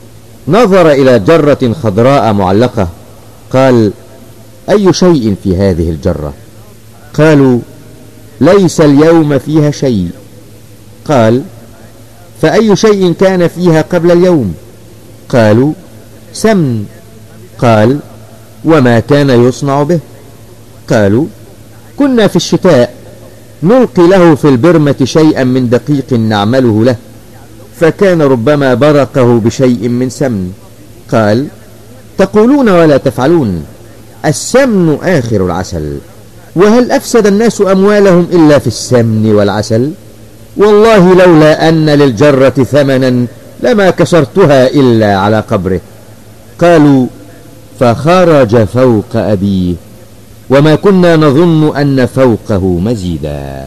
نظر إلى جرة خضراء معلقة، قال: أي شيء في هذه الجرة؟ قالوا: ليس اليوم فيها شيء. قال: فأي شيء كان فيها قبل اليوم؟ قالوا: سمن. قال: وما كان يصنع به؟ قالوا: كنا في الشتاء نلقي له في البرمة شيئا من دقيق نعمله له، فكان ربما برقه بشيء من سمن. قال: تقولون ولا تفعلون، السمن آخر العسل، وهل أفسد الناس أموالهم إلا في السمن والعسل؟ والله لولا أن للجرة ثمنا لما كسرتها إلا على قبره. قالوا: فخرج فوق أبيه، وما كنا نظن أن فوقه مزيدا.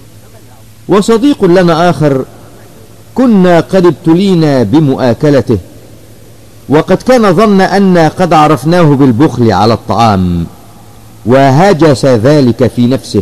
وصديق لنا آخر كنا قد ابتلينا بمؤاكلته، وقد كان ظن أن قد عرفناه بالبخل على الطعام، وهجس ذلك في نفسه،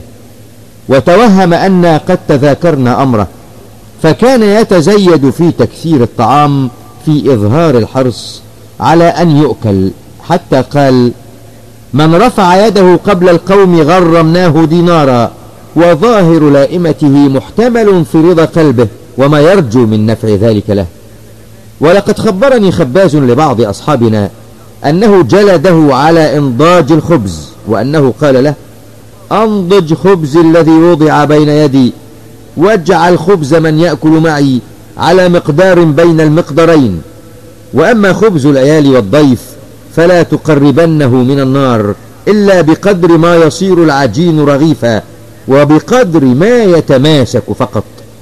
وتوهم أن قد تذاكرنا أمره، فكان يتزيد في تكثير الطعام في إظهار الحرص على أن يؤكل، حتى قال: من رفع يده قبل القوم غرمناه دينارا، وظاهر لائمته محتمل في رضا قلبه وما يرجو من نفع ذلك له. ولقد خبرني خباز لبعض أصحابنا أنه جلده على إنضاج الخبز، وأنه قال له: أنضج خبز الذي وضع بين يدي، واجعل خبز من يأكل معي على مقدار بين المقدرين، وأما خبز العيال والضيف فلا تقربنه من النار إلا بقدر ما يصير العجين رغيفا، وبقدر ما يتماسك فقط.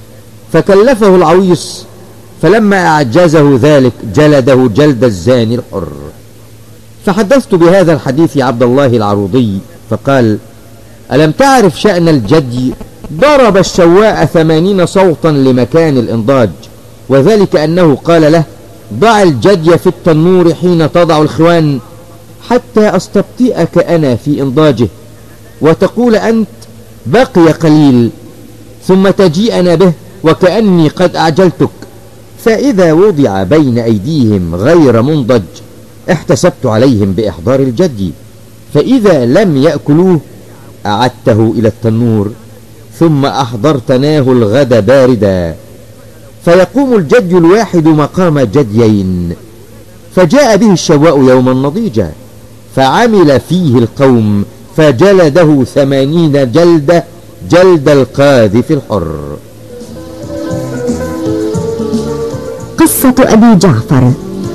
فكلفه العويص، فلما أعجزه ذلك جلده جلد الزاني الحر. فحدثت بهذا الحديث عبد الله العروضي، فقال: ألم تعرف شأن الجدي؟ ضرب الشواء ثمانين صوتا لمكان الإنضاج، وذلك أنه قال له: ضع الجدي في التنور حين تضع الخوان حتى أستبطئك أنا في إنضاجه، وتقول أنت: بقي قليل، ثم تجيئنا به وكأني قد أعجلتك. فإذا وضع بين أيديهم غير منضج احتسبت عليهم بإحضار الجدي، فإذا لم يأكلوه أعدته إلى التنور، ثم أحضرتناه الغد باردا، فيقوم الجدي الواحد مقام جديين. فجاء به الشواء يوما نضيجا، فعمل فيه القوم، فجلده ثمانين جلدة، جلد القاذف الحر. قصة أبي جعفر.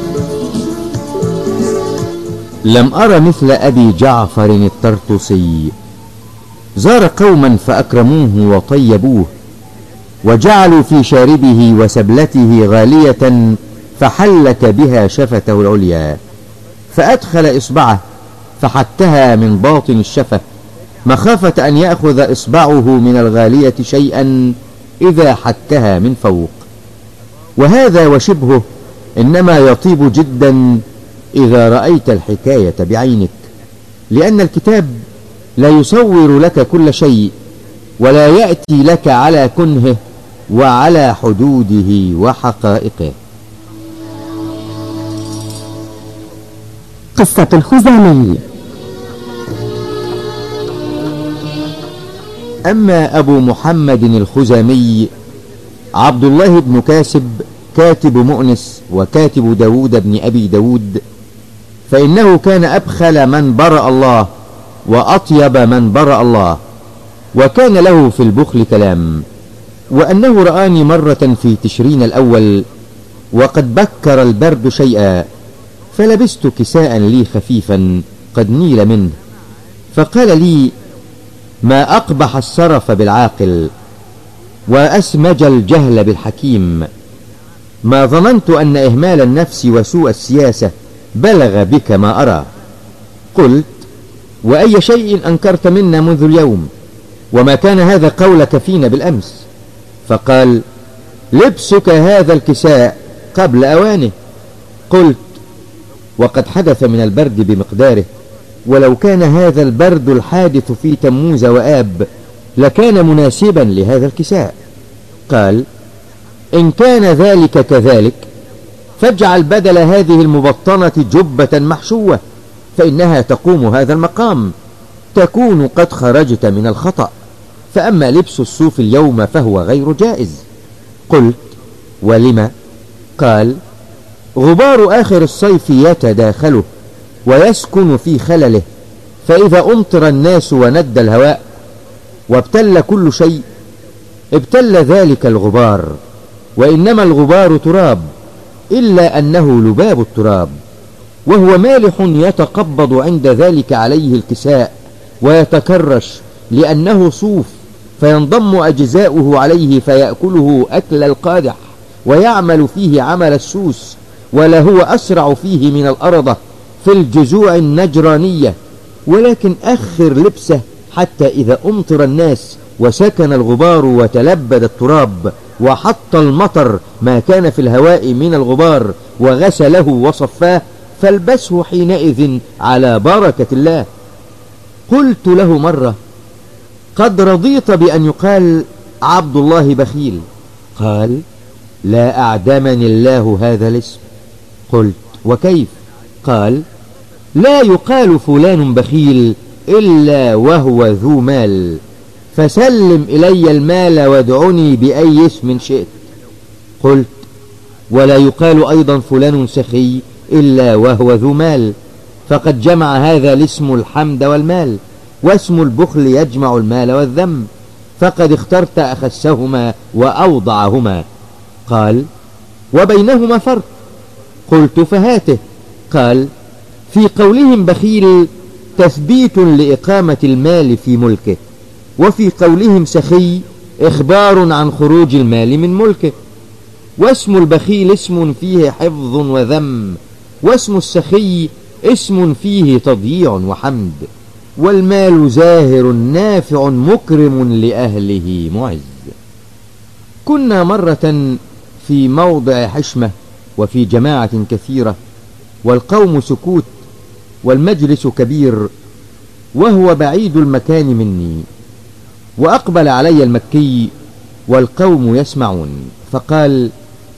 لم أر مثل أبي جعفر الطرطسي، زار قوما فأكرموه وطيبوه، وجعلوا في شاربه وسبلته غالية، فحلك بها شفته العليا، فأدخل إصبعه فحتها من باطن الشفة، مخافة أن يأخذ إصبعه من الغالية شيئا إذا حتها من فوق. وهذا وشبهه إنما يطيب جدا إذا رأيت الحكاية بعينك، لأن الكتاب لا يصور لك كل شيء، ولا يأتي لك على كنهه وعلى حدوده وحقائقه. قصة الخزامي. أما أبو محمد الخزامي عبد الله بن كاسب كاتب مؤنس وكاتب داود بن أبي داود، فإنه كان أبخل من برأ الله وأطيب من برأ الله، وكان له في البخل كلام. وأنه رآني مرة في تشرين الأول وقد بكر البرد شيئا، فلبست كساء لي خفيفا قد نيل منه، فقال لي: ما أقبح السرف بالعاقل، وأسمج الجهل بالحكيم، ما ظننت أن إهمال النفس وسوء السياسة بلغ بك ما أرى. قلت: وأي شيء أنكرت منا منذ اليوم؟ وما كان هذا قولك فينا بالأمس؟ فقال: لبسك هذا الكساء قبل أوانه. قلت: وقد حدث من البرد بمقداره، ولو كان هذا البرد الحادث في تموز وآب لكان مناسبا لهذا الكساء. قال: إن كان ذلك كذلك فاجعل بدل هذه المبطنة جبة محشوة، فإنها تقوم هذا المقام، تكون قد خرجت من الخطأ. فأما لبس الصوف اليوم فهو غير جائز. قلت: ولم؟ قال: غبار آخر الصيف يتداخله ويسكن في خلله، فإذا أمطر الناس وند الهواء وابتل كل شيء ابتل ذلك الغبار، وإنما الغبار تراب، إلا أنه لباب التراب، وهو مالح يتقبض عند ذلك عليه الكساء ويتكرش، لأنه صوف، فينضم أجزاؤه عليه فيأكله أكل القادح، ويعمل فيه عمل السوس، ولا هو أسرع فيه من الأرضة في الجزوع النجرانية. ولكن أخر لبسه حتى إذا أمطر الناس وسكن الغبار وتلبد التراب وحط المطر ما كان في الهواء من الغبار وغسله وصفاه، فالبسه حينئذ على بركة الله. قلت له مرة: قد رضيت بأن يقال عبد الله بخيل؟ قال: لا أعدمني الله هذا الاسم. قلت: وكيف؟ قال: لا يقال فلان بخيل إلا وهو ذو مال، فسلم إلي المال وادعني بأي اسم شئت. قلت: ولا يقال أيضا فلان سخي إلا وهو ذو مال، فقد جمع هذا الاسم الحمد والمال، واسم البخل يجمع المال والذم، فقد اخترت أخسهما وأوضعهما. قال: وبينهما فرق. قلت: فهاته. قال: في قولهم بخيل تثبيت لإقامة المال في ملكه، وفي قولهم سخي إخبار عن خروج المال من ملكه. واسم البخيل اسم فيه حفظ وذم، واسم السخي اسم فيه تضييع وحمد، والمال زاهر نافع مكرم لأهله معز. كنا مرة في موضع حشمة وفي جماعة كثيرة، والقوم سكوت، والمجلس كبير، وهو بعيد المكان مني، وأقبل علي المكي والقوم يسمعون، فقال: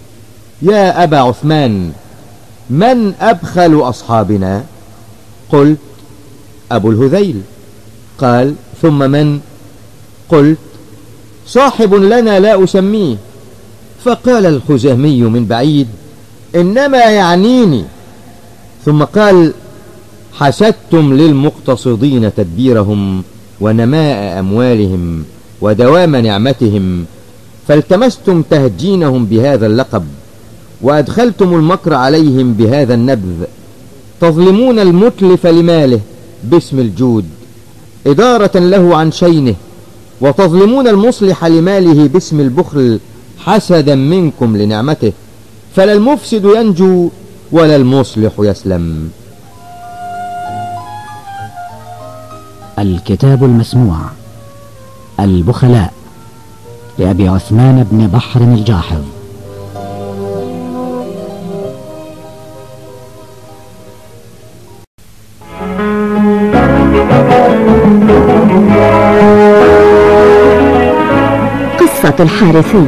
يا أبا عثمان، من أبخل أصحابنا؟ قلت: أبو الهذيل. قال: ثم من؟ قلت: صاحب لنا لا أسميه. فقال الخزامي من بعيد: إنما يعنيني. ثم قال: حسدتم للمقتصدين تدبيرهم ونماء أموالهم ودوام نعمتهم، فالتمستم تهجينهم بهذا اللقب، وأدخلتم المكر عليهم بهذا النبذ، تظلمون المتلف لماله باسم الجود إدارة له عن شينه، وتظلمون المصلح لماله باسم البخل حسدا منكم لنعمته، فلا المفسد ينجو ولا المصلح يسلم. الكتاب المسموع: البخلاء، لأبي عثمان بن بحر الجاحظ. قصة الحارثي.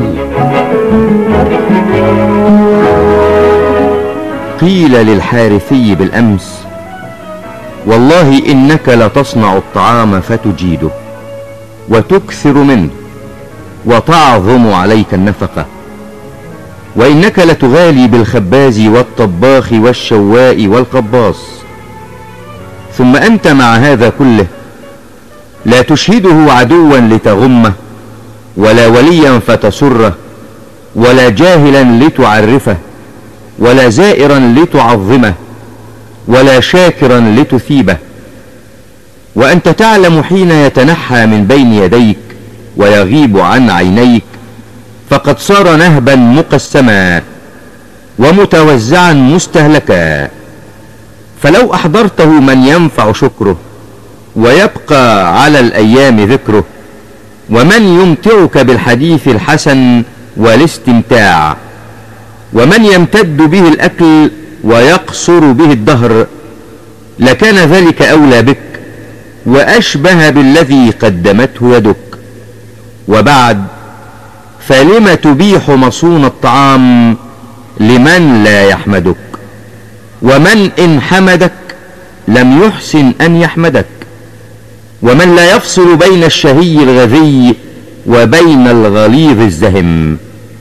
قيل للحارثي بالأمس: والله إنك لتصنع الطعام فتجيده وتكثر منه وتعظم عليك النفقة، وإنك لتغالي بالخباز والطباخ والشواء والقباص، ثم أنت مع هذا كله لا تشهده عدوا لتغمه، ولا وليا فتسره، ولا جاهلا لتعرفه، ولا زائرا لتعظمه، ولا شاكرا لتثيبه. وأنت تعلم حين يتنحى من بين يديك ويغيب عن عينيك فقد صار نهبا مقسما ومتوزعا مستهلكا، فلو أحضرته من ينفع شكره ويبقى على الأيام ذكره، ومن يمتعك بالحديث الحسن والاستمتاع، ومن يمتد به الأكل ويقصر به الدهر، لكان ذلك أولى بك وأشبه بالذي قدمته يدك. وبعد، فلم تبيح مصون الطعام لمن لا يحمدك، ومن إن حمدك لم يحسن أن يحمدك، ومن لا يفصل بين الشهي الغذي وبين الغليظ الزهم.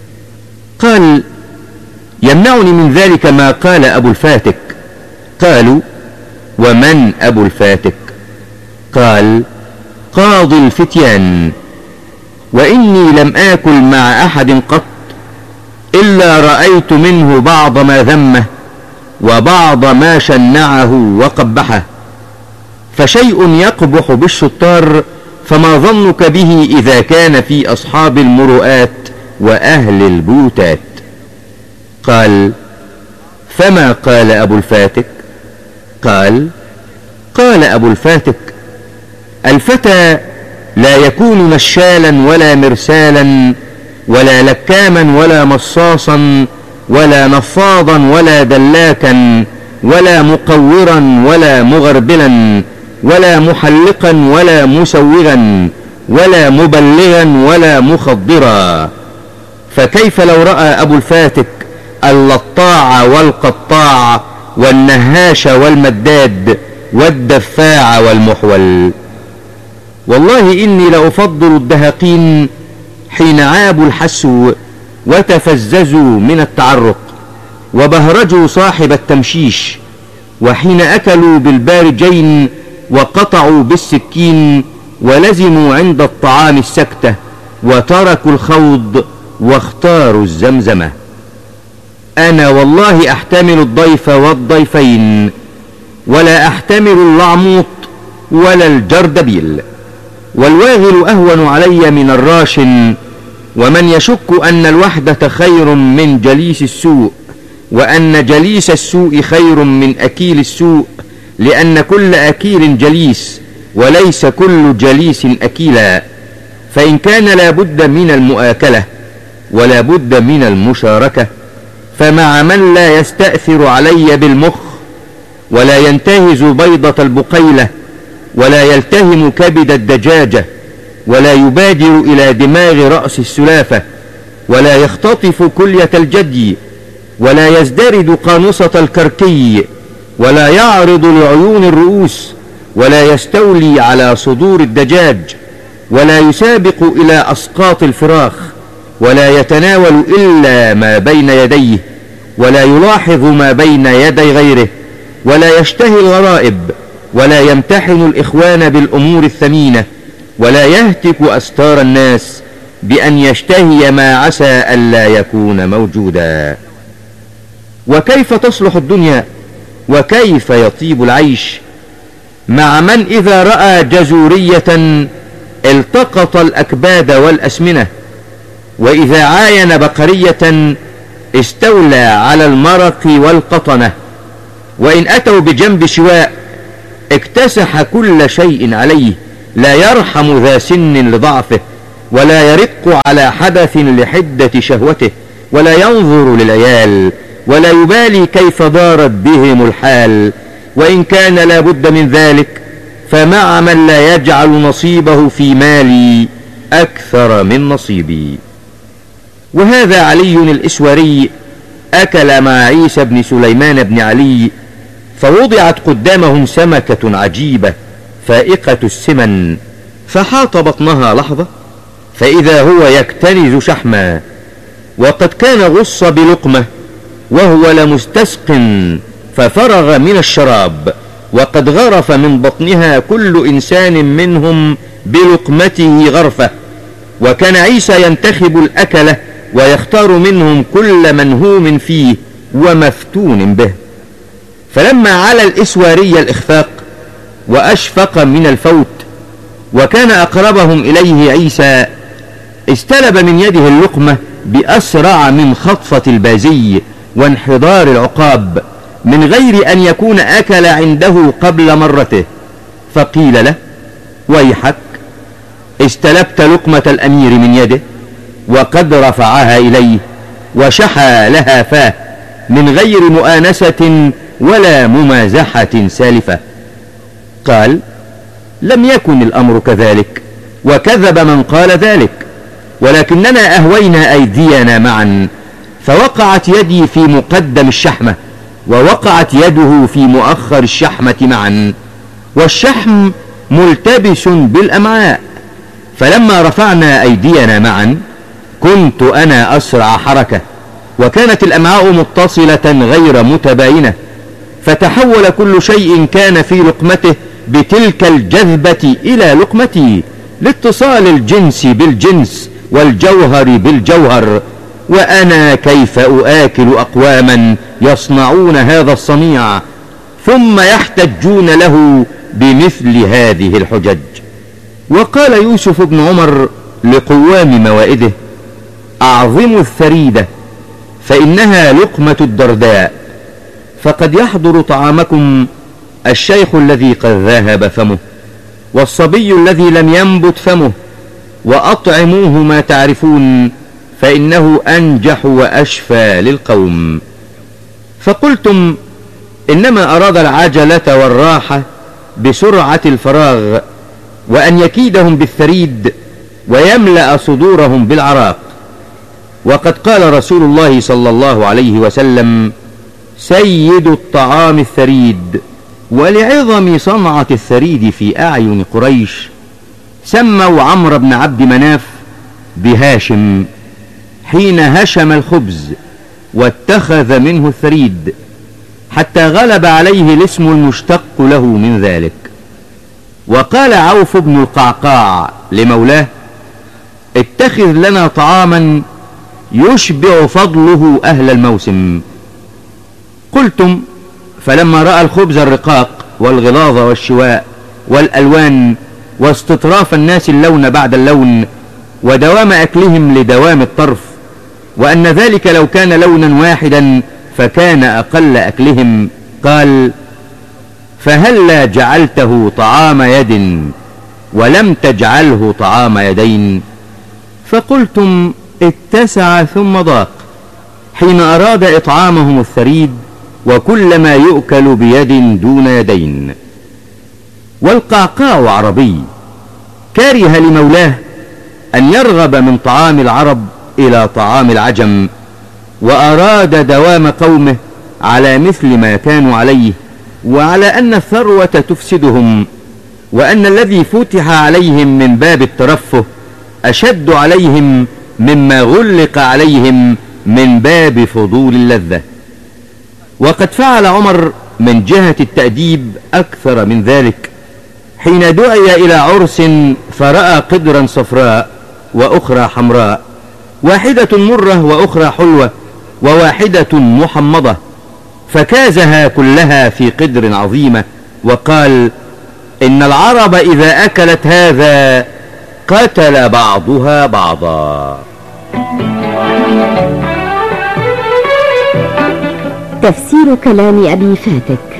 قال: يمنعني من ذلك ما قال أبو الفاتك. قالوا: ومن أبو الفاتك؟ قال: قاضي الفتيان. وإني لم آكل مع أحد قط إلا رأيت منه بعض ما ذمه وبعض ما شنعه وقبحه، فشيء يقبح بالشطار فما ظنك به إذا كان في أصحاب المروءات وأهل البيوتات؟ قال: فما قال أبو الفاتك؟ قال: قال أبو الفاتك: الفتى لا يكون نشالا ولا مرسالا ولا لكاما ولا مصاصا ولا نفاضا ولا دلاكا ولا مقورا ولا مغربلا ولا محلقا ولا مسوغا ولا مبلغا ولا مخضرا. فكيف لو رأى أبو الفاتك اللطاع والقطاع والنهاش والمداد والدفاع والمحول؟ والله إني لأفضل الدهقين حين عابوا الحسو وتفززوا من التعرق وبهرجوا صاحب التمشيش، وحين أكلوا بالبارجين وقطعوا بالسكين ولزموا عند الطعام السكتة وتركوا الخوض واختاروا الزمزمة. أنا والله أحتمل الضيف والضيفين ولا أحتمل اللعموط ولا الجردبيل، والواغل أهون علي من الراشن، ومن يشك أن الوحدة خير من جليس السوء، وأن جليس السوء خير من أكيل السوء، لأن كل أكيل جليس وليس كل جليس أكيلا، فإن كان لا بد من المؤاكلة ولا بد من المشاركة، فمع من لا يستأثر علي بالمخ ولا ينتهز بيضة البقيلة ولا يلتهم كبد الدجاجة ولا يبادر إلى دماغ رأس السلافة ولا يختطف كلية الجدي ولا يزدرد قانصة الكركي ولا يعرض لعيون الرؤوس ولا يستولي على صدور الدجاج ولا يسابق إلى أسقاط الفراخ ولا يتناول إلا ما بين يديه ولا يلاحظ ما بين يدي غيره ولا يشتهي الغرائب ولا يمتحن الإخوان بالأمور الثمينة ولا يهتك أستار الناس بأن يشتهي ما عسى ألا يكون موجودا. وكيف تصلح الدنيا وكيف يطيب العيش مع من إذا رأى جزورية التقط الأكباد والأسمنة، وإذا عاين بقرية استولى على المرق والقطنة، وإن أتوا بجنب شواء اكتسح كل شيء عليه، لا يرحم ذا سن لضعفه ولا يرق على حدث لحدة شهوته ولا ينظر للعيال ولا يبالي كيف دارت بهم الحال، وإن كان لا بد من ذلك فمع من لا يجعل نصيبه في مالي أكثر من نصيبي. وهذا علي الإسوري أكل مع عيسى بن سليمان بن علي، فوضعت قدامهم سمكة عجيبة فائقة السمن، فحاط بطنها لحظة فإذا هو يكتنز شحما، وقد كان غص بلقمة وهو لمستسق، ففرغ من الشراب وقد غرف من بطنها كل إنسان منهم بلقمته غرفة، وكان عيسى ينتخب الأكلة ويختار منهم كل منهوم فيه ومفتون به. فلما على الإسواري الإخفاق وأشفق من الفوت وكان أقربهم إليه عيسى، استلب من يده اللقمة بأسرع من خطفة البازي وانحدار العقاب من غير أن يكون أكل عنده قبل مرته، فقيل له: ويحك، استلبت لقمة الأمير من يده وقد رفعها إليه وشحى لها فاه من غير مؤانسة ولا ممازحة سالفة. قال: لم يكن الأمر كذلك، وكذب من قال ذلك، ولكننا أهوينا أيدينا معا فوقعت يدي في مقدم الشحمة، ووقعت يده في مؤخر الشحمة معا، والشحم ملتبس بالأمعاء. فلما رفعنا أيدينا معا كنت أنا أسرع حركة، وكانت الأمعاء متصلة غير متباينة، فتحول كل شيء كان في لقمته بتلك الجذبة إلى لقمتي، لاتصال الجنس بالجنس والجوهر بالجوهر. وأنا كيف أؤكل أقواما يصنعون هذا الصنيع ثم يحتجون له بمثل هذه الحجج؟ وقال يوسف بن عمر لقوام موائده: أعظموا الثريدة فإنها لقمة الدرداء، فقد يحضر طعامكم الشيخ الذي قد ذهب فمه، والصبي الذي لم ينبت فمه، وأطعموه ما تعرفون، فإنه أنجح وأشفى للقوم. فقلتم إنما أراد العجلة والراحة بسرعة الفراغ، وأن يكيدهم بالثريد ويملأ صدورهم بالعراق. وقد قال رسول الله صلى الله عليه وسلم: سيد الطعام الثريد. ولعظم صنعة الثريد في أعين قريش سموا عمرو بن عبد مناف بهاشم حين هشم الخبز واتخذ منه الثريد، حتى غلب عليه الاسم المشتق له من ذلك. وقال عوف بن القعقاع لمولاه: اتخذ لنا طعاما يشبع فضله أهل الموسم. قلتم: فلما رأى الخبز الرقاق والغلاظ والشواء والألوان واستطراف الناس اللون بعد اللون ودوام أكلهم لدوام الطرف، وأن ذلك لو كان لونا واحدا فكان أقل أكلهم، قال: فهلا جعلته طعام يد ولم تجعله طعام يدين؟ فقلتم: اتسع ثم ضاق، حين أراد إطعامهم الثريد وكل ما يؤكل بيد دون يدين. والقعقاع عربي كاره لمولاه أن يرغب من طعام العرب إلى طعام العجم، وأراد دوام قومه على مثل ما كانوا عليه، وعلى أن الثروة تفسدهم، وأن الذي فتح عليهم من باب الترفه أشد عليهم مما غلق عليهم من باب فضول اللذة. وقد فعل عمر من جهة التأديب أكثر من ذلك، حين دعي إلى عرس فرأى قدرا صفراء وأخرى حمراء، واحدة مرة وأخرى حلوة، وواحدة محمضة، فكازها كلها في قدر عظيمة، وقال: إن العرب إذا أكلت هذا قتل بعضها بعضا. تفسير كلام أبي فاتك.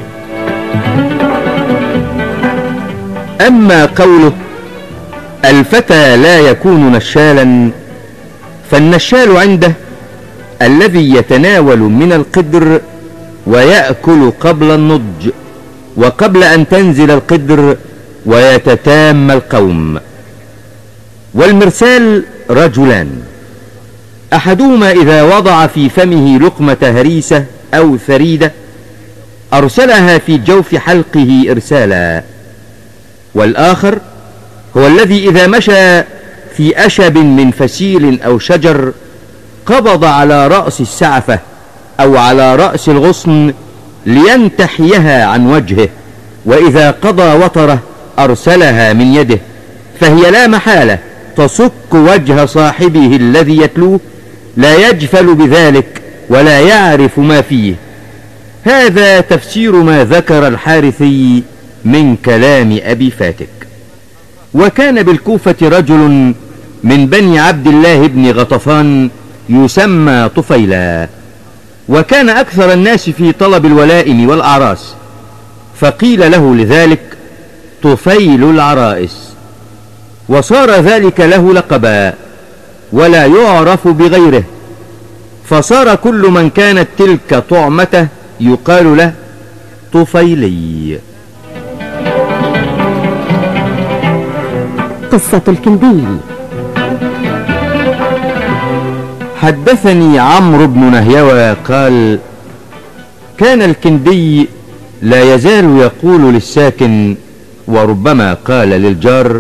أما قوله: الفتى لا يكون نشالا، فالنشال عنده الذي يتناول من القدر ويأكل قبل النضج وقبل أن تنزل القدر ويتتام القوم. والمرسال رجلان: أحدهما إذا وضع في فمه لقمة هريسة أو ثريدة أرسلها في جوف حلقه إرسالا، والآخر هو الذي إذا مشى في أشب من فسيل أو شجر قبض على رأس السعفة أو على رأس الغصن لينتحيها عن وجهه، وإذا قضى وطره أرسلها من يده، فهي لا محالة تصك وجه صاحبه الذي يتلوه، لا يجفل بذلك ولا يعرف ما فيه. هذا تفسير ما ذكر الحارثي من كلام أبي فاتك. وكان بالكوفة رجل من بني عبد الله بن غطفان يسمى طفيلا، وكان أكثر الناس في طلب الولائم والأعراس، فقيل له لذلك طفيل العرائس، وصار ذلك له لقبا ولا يعرف بغيره، فصار كل من كانت تلك طعمته يقال له طفيلي. قصة الكندي. حدثني عمرو بن نهيوى قال: كان الكندي لا يزال يقول للساكن وربما قال للجار: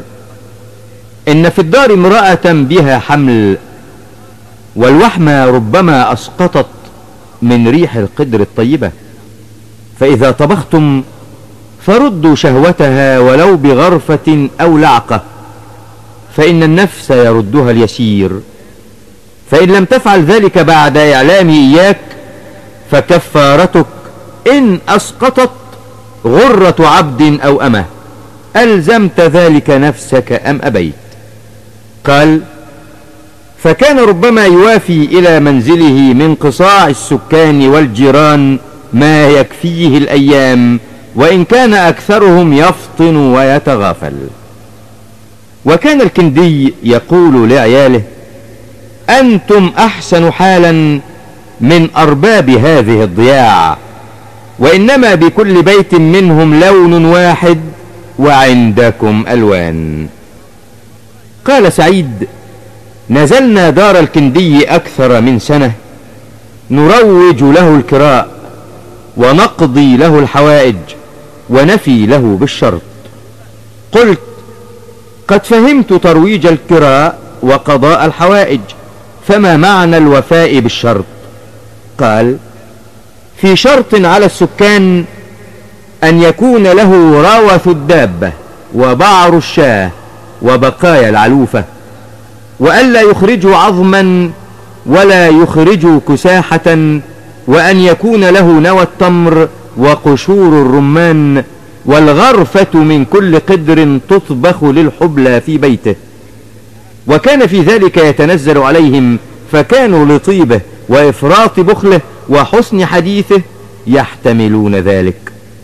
إن في الدار امرأة بها حمل، والوحم ربما أسقطت من ريح القدر الطيبة، فإذا طبختم فردوا شهوتها ولو بغرفة أو لعقة، فإن النفس يردها اليسير، فإن لم تفعل ذلك بعد إعلامي إياك فكفارتك إن أسقطت غرة عبد أو أمة، ألزمت ذلك نفسك أم أبيت. قال: فكان ربما يوافي إلى منزله من قصاع السكان والجيران ما يكفيه الأيام، وإن كان أكثرهم يفطن ويتغافل. وكان الكندي يقول لعياله: أنتم أحسن حالا من أرباب هذه الضياع، وإنما بكل بيت منهم لون واحد وعندكم ألوان. قال سعيد: نزلنا دار الكندي أكثر من سنة نروج له الكراء ونقضي له الحوائج ونفي له بالشرط. قلت: قد فهمت ترويج الكراء وقضاء الحوائج، فما معنى الوفاء بالشرط؟ قال: في شرط على السكان أن يكون له روث الدابة وبعر الشاة وبقايا العلوفة، وألا يخرجوا عظما ولا يخرجوا كساحة، وأن يكون له نوى التمر وقشور الرمان والغرفة من كل قدر تطبخ للحبلى في بيته. وكان في ذلك يتنزل عليهم، فكانوا لطيبه وإفراط بخله وحسن حديثه يحتملون ذلك.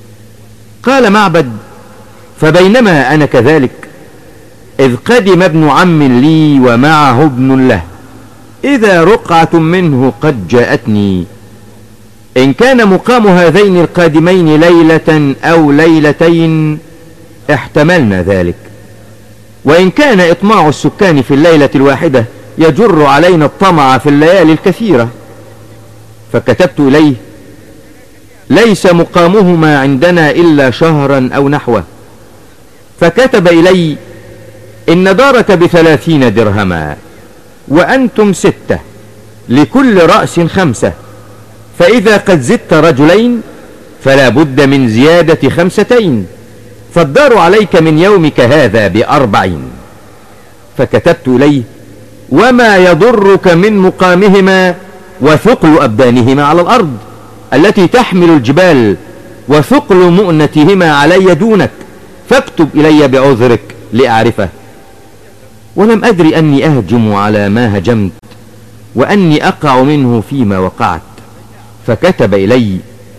قال معبد: فبينما أنا كذلك إذ قدم ابن عم لي ومعه ابن له، إذا رقعة منه قد جاءتني، إن كان مقام هذين القادمين ليلة أو ليلتين احتملنا ذلك، وإن كان إطماع السكان في الليلة الواحدة يجر علينا الطمع في الليالي الكثيرة. فكتبت إليه: ليس مقامهما عندنا إلا شهرا أو نحوه. فكتب إلي: إن دارك بثلاثين درهما، وأنتم ستة، لكل رأس خمسة، فإذا قد زدت رجلين فلا بد من زيادة خمستين، فالدار عليك من يومك هذا بأربعين. فكتبت إليه: وما يضرك من مقامهما وثقل أبدانهما على الأرض التي تحمل الجبال، وثقل مؤنتهما علي دونك، فاكتب إلي بعذرك لأعرفه. ولم أدري أني أهجم على ما هجمت، وأني أقع منه فيما وقعت. فكتب إلي: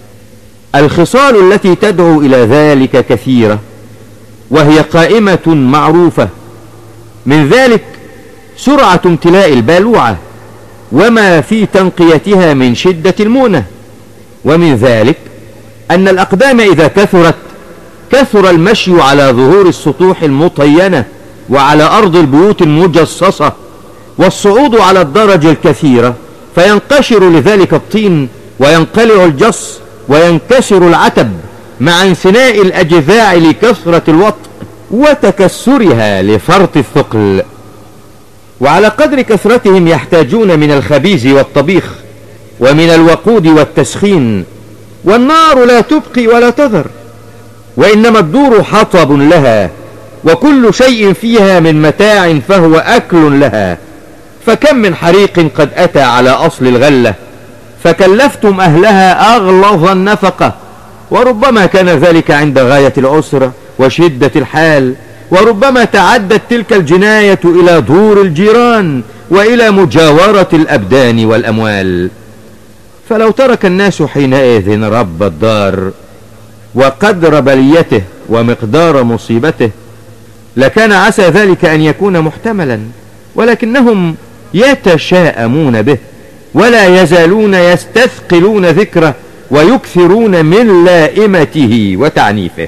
الخصال التي تدعو إلى ذلك كثيرة، وهي قائمة معروفة، من ذلك سرعة امتلاء البالوعة، وما في تنقيتها من شدة المؤنة، ومن ذلك أن الأقدام إذا كثرت كثر المشي على ظهور السطوح المطينة وعلى أرض البيوت المجصصة، والصعود على الدرج الكثيرة، فينقشر لذلك الطين وينقلع الجص وينكسر العتب مع انثناء الأجذاع لكثرة الوطء وتكسرها لفرط الثقل. وعلى قدر كثرتهم يحتاجون من الخبيز والطبيخ ومن الوقود والتسخين، والنار لا تبقي ولا تذر، وإنما الدور حطب لها، وكل شيء فيها من متاع فهو أكل لها. فكم من حريق قد أتى على أصل الغلة، فكلفتم أهلها أغلظ النفقة، وربما كان ذلك عند غاية العسرة وشدة الحال، وربما تعدت تلك الجناية إلى دور الجيران وإلى مجاورة الأبدان والأموال. فلو ترك الناس حينئذ رب الدار وقدر بليته ومقدار مصيبته لكان عسى ذلك أن يكون محتملا، ولكنهم يتشاءمون به ولا يزالون يستثقلون ذكره ويكثرون من لائمته وتعنيفه.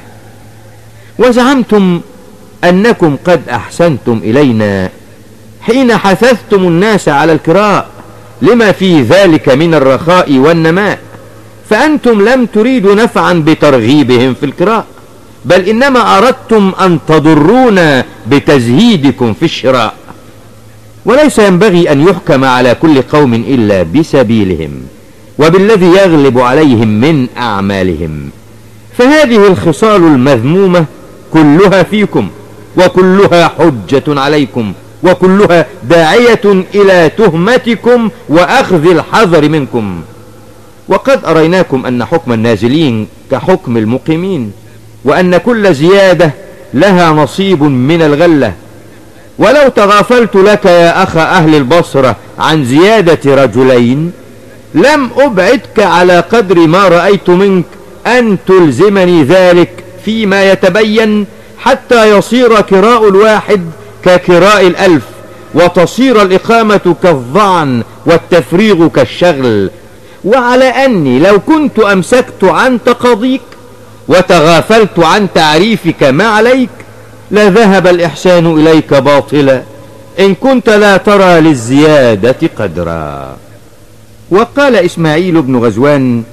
وزعمتم أنكم قد أحسنتم إلينا حين حثثتم الناس على الكراء لما في ذلك من الرخاء والنماء، فأنتم لم تريدوا نفعا بترغيبهم في الكراء، بل إنما أردتم أن تضرونا بتزهيدكم في الشراء. وليس ينبغي أن يحكم على كل قوم إلا بسبيلهم وبالذي يغلب عليهم من أعمالهم، فهذه الخصال المذمومة كلها فيكم، وكلها حجة عليكم، وكلها داعية إلى تهمتكم وأخذ الحذر منكم. وقد أريناكم أن حكم النازلين كحكم المقيمين، وأن كل زيادة لها نصيب من الغلة. ولو تغافلت لك يا أخ أهل البصرة عن زيادة رجلين لم أبعدك على قدر ما رأيت منك أن تلزمني ذلك فيما يتبين، حتى يصير كراء الواحد ككراء الألف، وتصير الإقامة كالظعن والتفريغ كالشغل. وعلى أني لو كنت أمسكت عن تقاضيك وتغافلت عن تعريفك ما عليك لذهب الإحسان إليك باطلا إن كنت لا ترى للزيادة قدرا. وقال إسماعيل بن غزوان: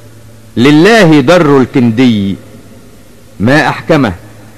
لله در الكندي ما أحكمه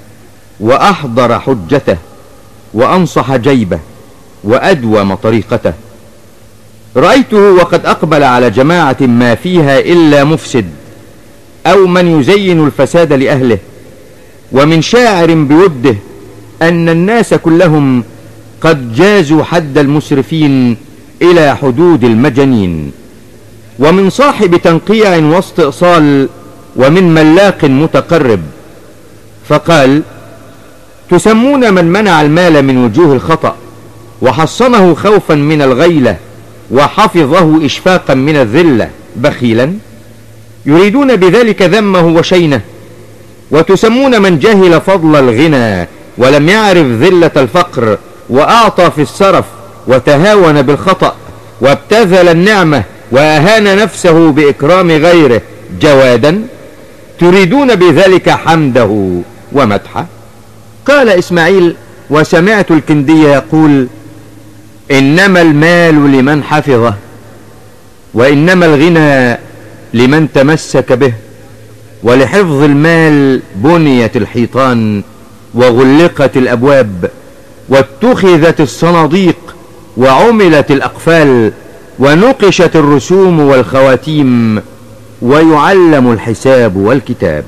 وأحضر حجته وأنصح جيبه وأدوم طريقته. رأيته وقد أقبل على جماعة ما فيها إلا مفسد أو من يزين الفساد لأهله، ومن شاعر بوده أن الناس كلهم قد جازوا حد المسرفين إلى حدود المجانين، ومن صاحب تنقيع واستئصال، ومن ملاق متقرب. فقال: تسمون من منع المال من وجوه الخطأ وحصنه خوفا من الغيلة وحفظه إشفاقا من الذلة بخيلا، يريدون بذلك ذمه وشينه. وتسمون من جهل فضل الغنى ولم يعرف ذلة الفقر وأعطى في السرف وتهاون بالخطأ وابتذل النعمة وأهان نفسه بإكرام غيره جوادا، تريدون بذلك حمده ومدحه. قال إسماعيل: وسمعت الكندي يقول: إنما المال لمن حفظه، وإنما الغنى لمن تمسك به، ولحفظ المال بنيت الحيطان وغلقت الأبواب واتخذت الصناديق وعملت الأقفال ونقشت الرسوم والخواتيم ويعلم الحساب والكتاب.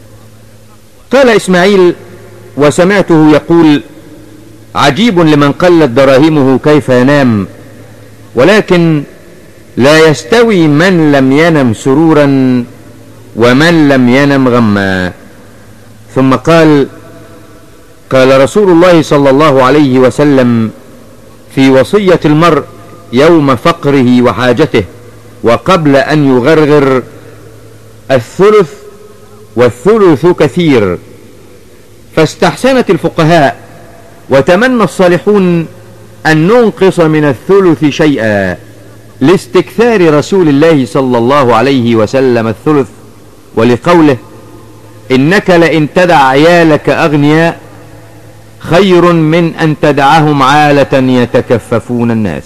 قال إسماعيل: وسمعته يقول: عجيب لمن قلت دراهمه كيف ينام، ولكن لا يستوي من لم ينم سرورا ومن لم ينم غما. ثم قال: قال رسول الله صلى الله عليه وسلم في وصية المرء يوم فقره وحاجته وقبل أن يغرغر: الثلث والثلث كثير. فاستحسنت الفقهاء وتمنى الصالحون أن ننقص من الثلث شيئا لاستكثار رسول الله صلى الله عليه وسلم الثلث، ولقوله: إنك لئن تدع عيالك أغنياء خير من أن تدعهم عالة يتكففون الناس.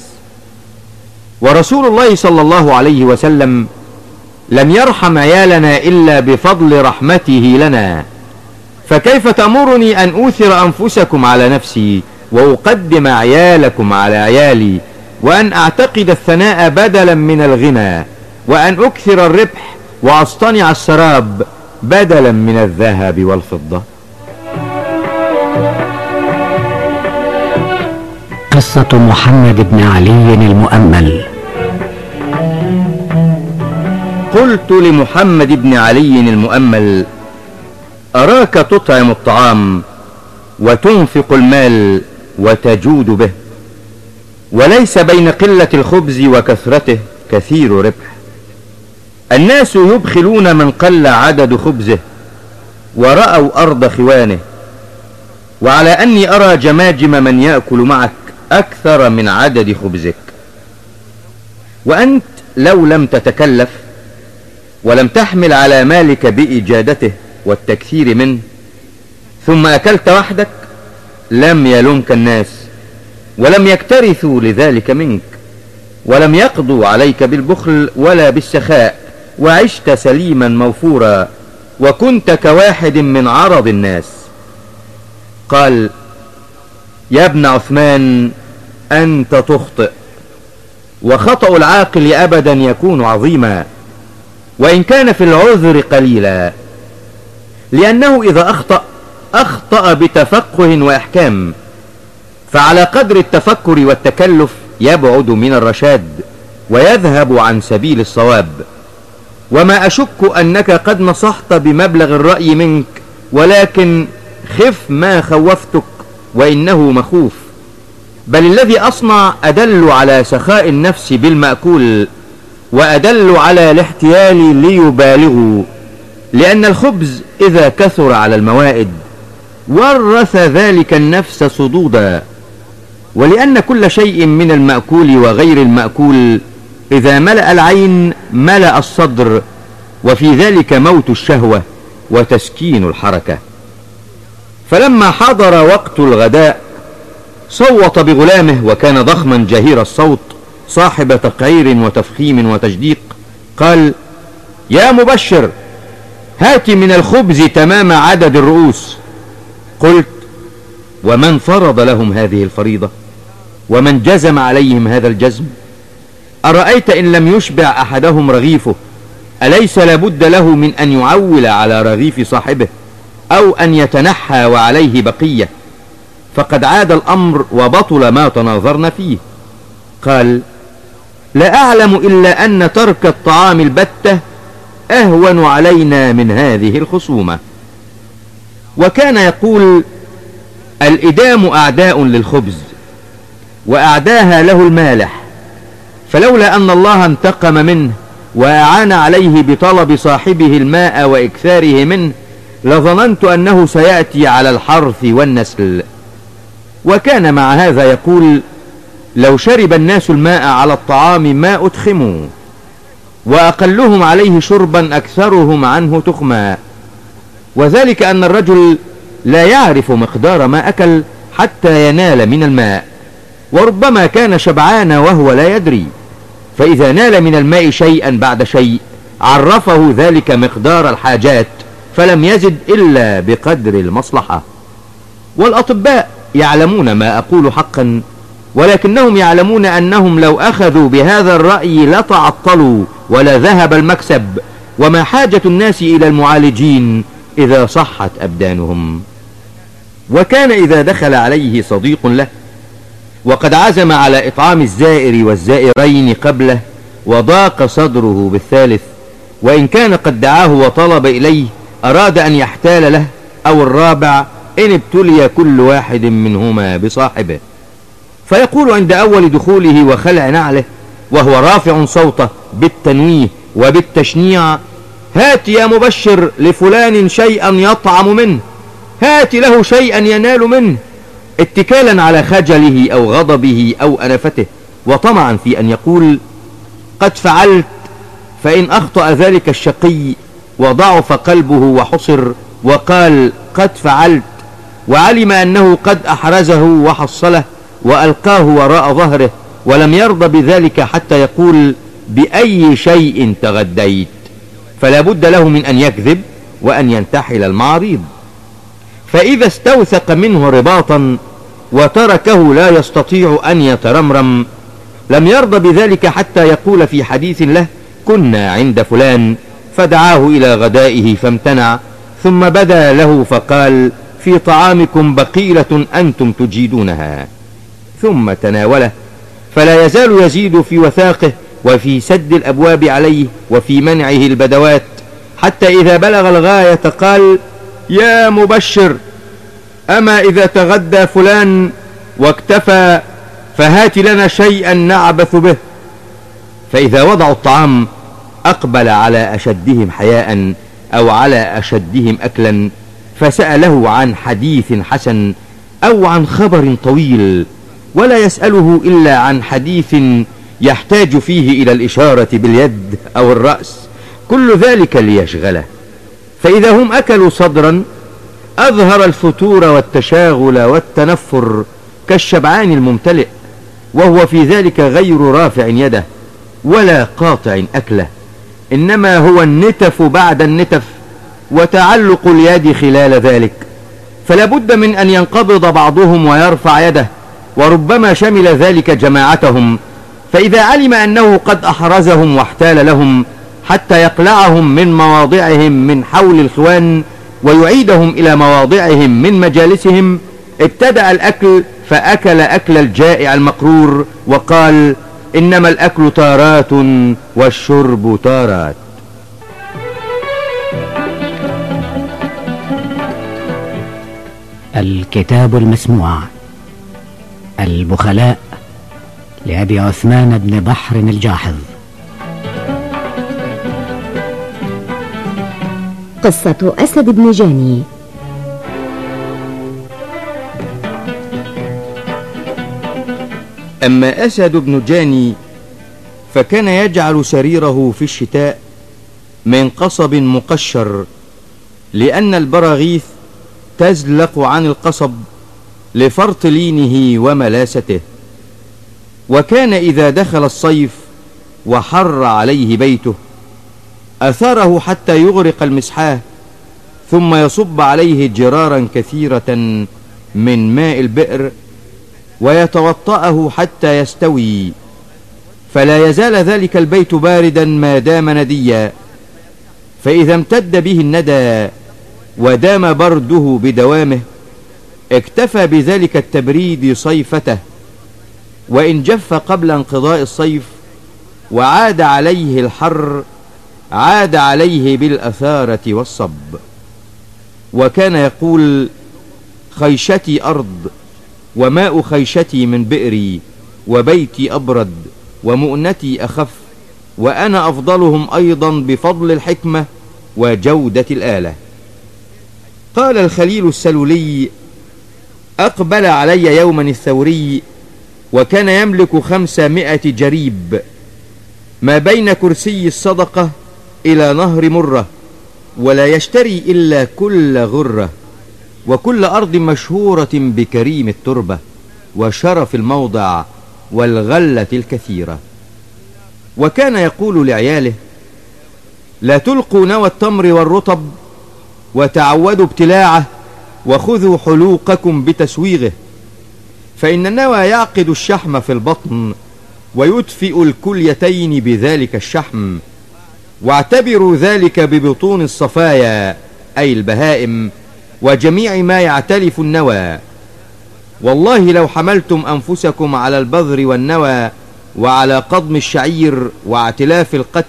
ورسول الله صلى الله عليه وسلم لم يرحم عيالنا إلا بفضل رحمته لنا، فكيف تأمرني أن أوثر أنفسكم على نفسي وأقدم عيالكم على عيالي، وأن أعتقد الثناء بدلا من الغنى، وأن أكثر الربح وأصطنع السراب بدلا من الذهب والفضة. قصة محمد بن علي المؤمل. قلت لمحمد بن علي المؤمل: أراك تطعم الطعام وتنفق المال وتجود به، وليس بين قلة الخبز وكثرته كثير ربح. الناس يبخلون من قل عدد خبزه ورأوا أرض خوانه، وعلى أني أرى جماجم من يأكل معك أكثر من عدد خبزك. وأنت لو لم تتكلف ولم تحمل على مالك بإجادته والتكثير منه ثم أكلت وحدك لم يلومك الناس ولم يكترثوا لذلك منك، ولم يقضوا عليك بالبخل ولا بالسخاء، وعشت سليما موفورا، وكنت كواحد من عرض الناس. قال: يا ابن عثمان، أنت تخطئ، وخطأ العاقل أبدا يكون عظيما، وإن كان في العذر قليلا، لأنه إذا أخطأ أخطأ بتفقه وإحكام، فعلى قدر التفكر والتكلف يبعد من الرشاد ويذهب عن سبيل الصواب. وما أشك أنك قد نصحت بمبلغ الرأي منك، ولكن خف ما خوفتك، وإنه مخوف. بل الذي أصنع أدل على سخاء النفس بالمأكول، وأدل على الاحتيال ليبالغوا، لأن الخبز إذا كثر على الموائد ورث ذلك النفس صدودا، ولأن كل شيء من المأكول وغير المأكول إذا ملأ العين ملأ الصدر، وفي ذلك موت الشهوة وتسكين الحركة. فلما حضر وقت الغداء صوت بغلامه، وكان ضخما جهير الصوت صاحب تقعير وتفخيم وتجديق. قال: يا مبشر، هات من الخبز تمام عدد الرؤوس. قلت: ومن فرض لهم هذه الفريضة؟ ومن جزم عليهم هذا الجزم؟ أرأيت إن لم يشبع أحدهم رغيفه، أليس لابد له من أن يعول على رغيف صاحبه، أو أن يتنحى وعليه بقية؟ فقد عاد الأمر وبطل ما تناظرنا فيه. قال: لا أعلم إلا أن ترك الطعام البتة أهون علينا من هذه الخصومة. وكان يقول: الإدام أعداء للخبز، وأعداها له المالح، فلولا أن الله انتقم منه وأعان عليه بطلب صاحبه الماء وإكثاره منه لظننت أنه سيأتي على الحرث والنسل. وكان مع هذا يقول: لو شرب الناس الماء على الطعام ما أتخموا، وأقلهم عليه شربا أكثرهم عنه تخما. وذلك أن الرجل لا يعرف مقدار ما أكل حتى ينال من الماء، وربما كان شبعان وهو لا يدري، فإذا نال من الماء شيئا بعد شيء عرفه ذلك مقدار الحاجات، فلم يزد إلا بقدر المصلحة. والأطباء يعلمون ما أقول حقا، ولكنهم يعلمون أنهم لو أخذوا بهذا الرأي لتعطلوا ولا ذهب المكسب، وما حاجة الناس إلى المعالجين إذا صحت أبدانهم. وكان إذا دخل عليه صديق له وقد عزم على إطعام الزائر والزائرين قبله، وضاق صدره بالثالث، وإن كان قد دعاه وطلب إليه أراد أن يحتال له، أو الرابع إن ابتلي كل واحد منهما بصاحبه، فيقول عند أول دخوله وخلع نعله وهو رافع صوته بالتنويه وبالتشنيع: هات يا مبشر لفلان شيئا يطعم منه، هات له شيئا ينال منه، اتكالا على خجله أو غضبه أو أنفته، وطمعا في أن يقول: قد فعلت، فإن أخطأ ذلك الشقي وضعف قلبه وحصر وقال قد فعلت، وعلم أنه قد أحرزه وحصله وألقاه وراء ظهره، ولم يرضى بذلك حتى يقول: بأي شيء تغديت، فلا بد له من أن يكذب وأن ينتحل المعاريض. فإذا استوثق منه رباطا وتركه لا يستطيع أن يترمرم، لم يرضى بذلك حتى يقول في حديث له: كنا عند فلان، فدعاه إلى غدائه فامتنع، ثم بدا له فقال: في طعامكم بقيلة أنتم تجيدونها، ثم تناوله، فلا يزال يزيد في وثاقه وفي سد الأبواب عليه وفي منعه البدوات، حتى إذا بلغ الغاية قال: يا مبشر، أما إذا تغدى فلان واكتفى فهات لنا شيئا نعبث به. فإذا وضعوا الطعام أقبل على أشدهم حياء أو على أشدهم أكلا، فسأله عن حديث حسن أو عن خبر طويل، ولا يسأله إلا عن حديث يحتاج فيه إلى الإشارة باليد أو الرأس، كل ذلك ليشغله. فإذا هم أكلوا صدرا أظهر الفتور والتشاغل والتنفر كالشبعان الممتلئ، وهو في ذلك غير رافع يده ولا قاطع أكله، إنما هو النتف بعد النتف وتعلق اليد خلال ذلك، فلا بد من أن ينقبض بعضهم ويرفع يده، وربما شمل ذلك جماعتهم، فإذا علم أنه قد أحرزهم واحتال لهم حتى يقلعهم من مواضعهم من حول الخوان ويعيدهم إلى مواضعهم من مجالسهم، ابتدأ الأكل فأكل أكل الجائع المقرور، وقال: إنما الأكل تارات والشرب تارات. الكتاب المسموع. البخلاء لأبي عثمان بن بحر الجاحظ. قصة أسد بن جاني. أما أسد بن جاني فكان يجعل سريره في الشتاء من قصب مقشر، لأن البراغيث تزلق عن القصب لفرط لينه وملاسته. وكان إذا دخل الصيف وحر عليه بيته أثاره حتى يغرق المسحاه، ثم يصب عليه جرارا كثيرة من ماء البئر ويتوطأه حتى يستوي، فلا يزال ذلك البيت باردا ما دام نديا. فإذا امتد به الندى ودام برده بدوامه اكتفى بذلك التبريد صيفته، وإن جف قبل انقضاء الصيف وعاد عليه الحر عاد عليه بالأثارة والصب. وكان يقول: خيشتي أرض، وماء خيشتي من بئري، وبيتي أبرد، ومؤنتي أخف، وأنا أفضلهم أيضا بفضل الحكمة وجودة الآلة. قال الخليل السلولي: أقبل علي يوما الثوري وكان يملك خمسمائة جريب ما بين كرسي الصدقة إلى نهر مرة، ولا يشتري إلا كل غرة، وكل أرض مشهورة بكريم التربة وشرف الموضع والغلة الكثيرة. وكان يقول لعياله: لا تلقوا نوى التمر والرطب، وتعودوا ابتلاعه، وخذوا حلوقكم بتسويغه، فإن النوى يعقد الشحم في البطن ويدفئ الكليتين بذلك الشحم، واعتبروا ذلك ببطون الصفايا أي البهائم وجميع ما يعتلف النوى. والله لو حملتم أنفسكم على البذر والنوى وعلى قضم الشعير واعتلاف القت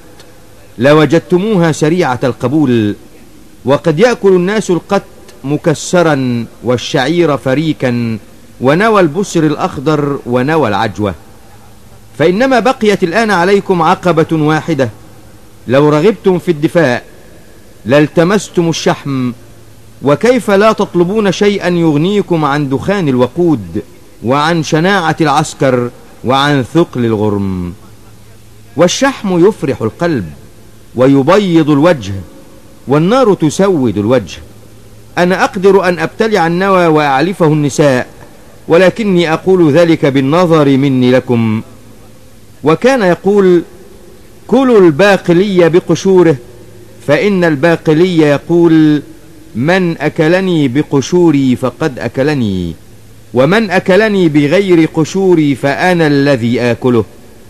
لوجدتموها سريعة القبول. وقد يأكل الناس القت مكسرا والشعير فريكا ونوى البسر الأخضر ونوى العجوة، فإنما بقيت الآن عليكم عقبة واحدة، لو رغبتم في الدفاع لالتمستم الشحم، وكيف لا تطلبون شيئا يغنيكم عن دخان الوقود وعن شناعة العسكر وعن ثقل الغرم. والشحم يفرح القلب ويبيض الوجه، والنار تسود الوجه. أنا أقدر أن أبتلع النوى وأعلفه النساء، ولكني أقول ذلك بالنظر مني لكم. وكان يقول: كلوا الباقلي بقشوره، فإن الباقلي يقول: من أكلني بقشوري فقد أكلني، ومن أكلني بغير قشوري فأنا الذي آكله.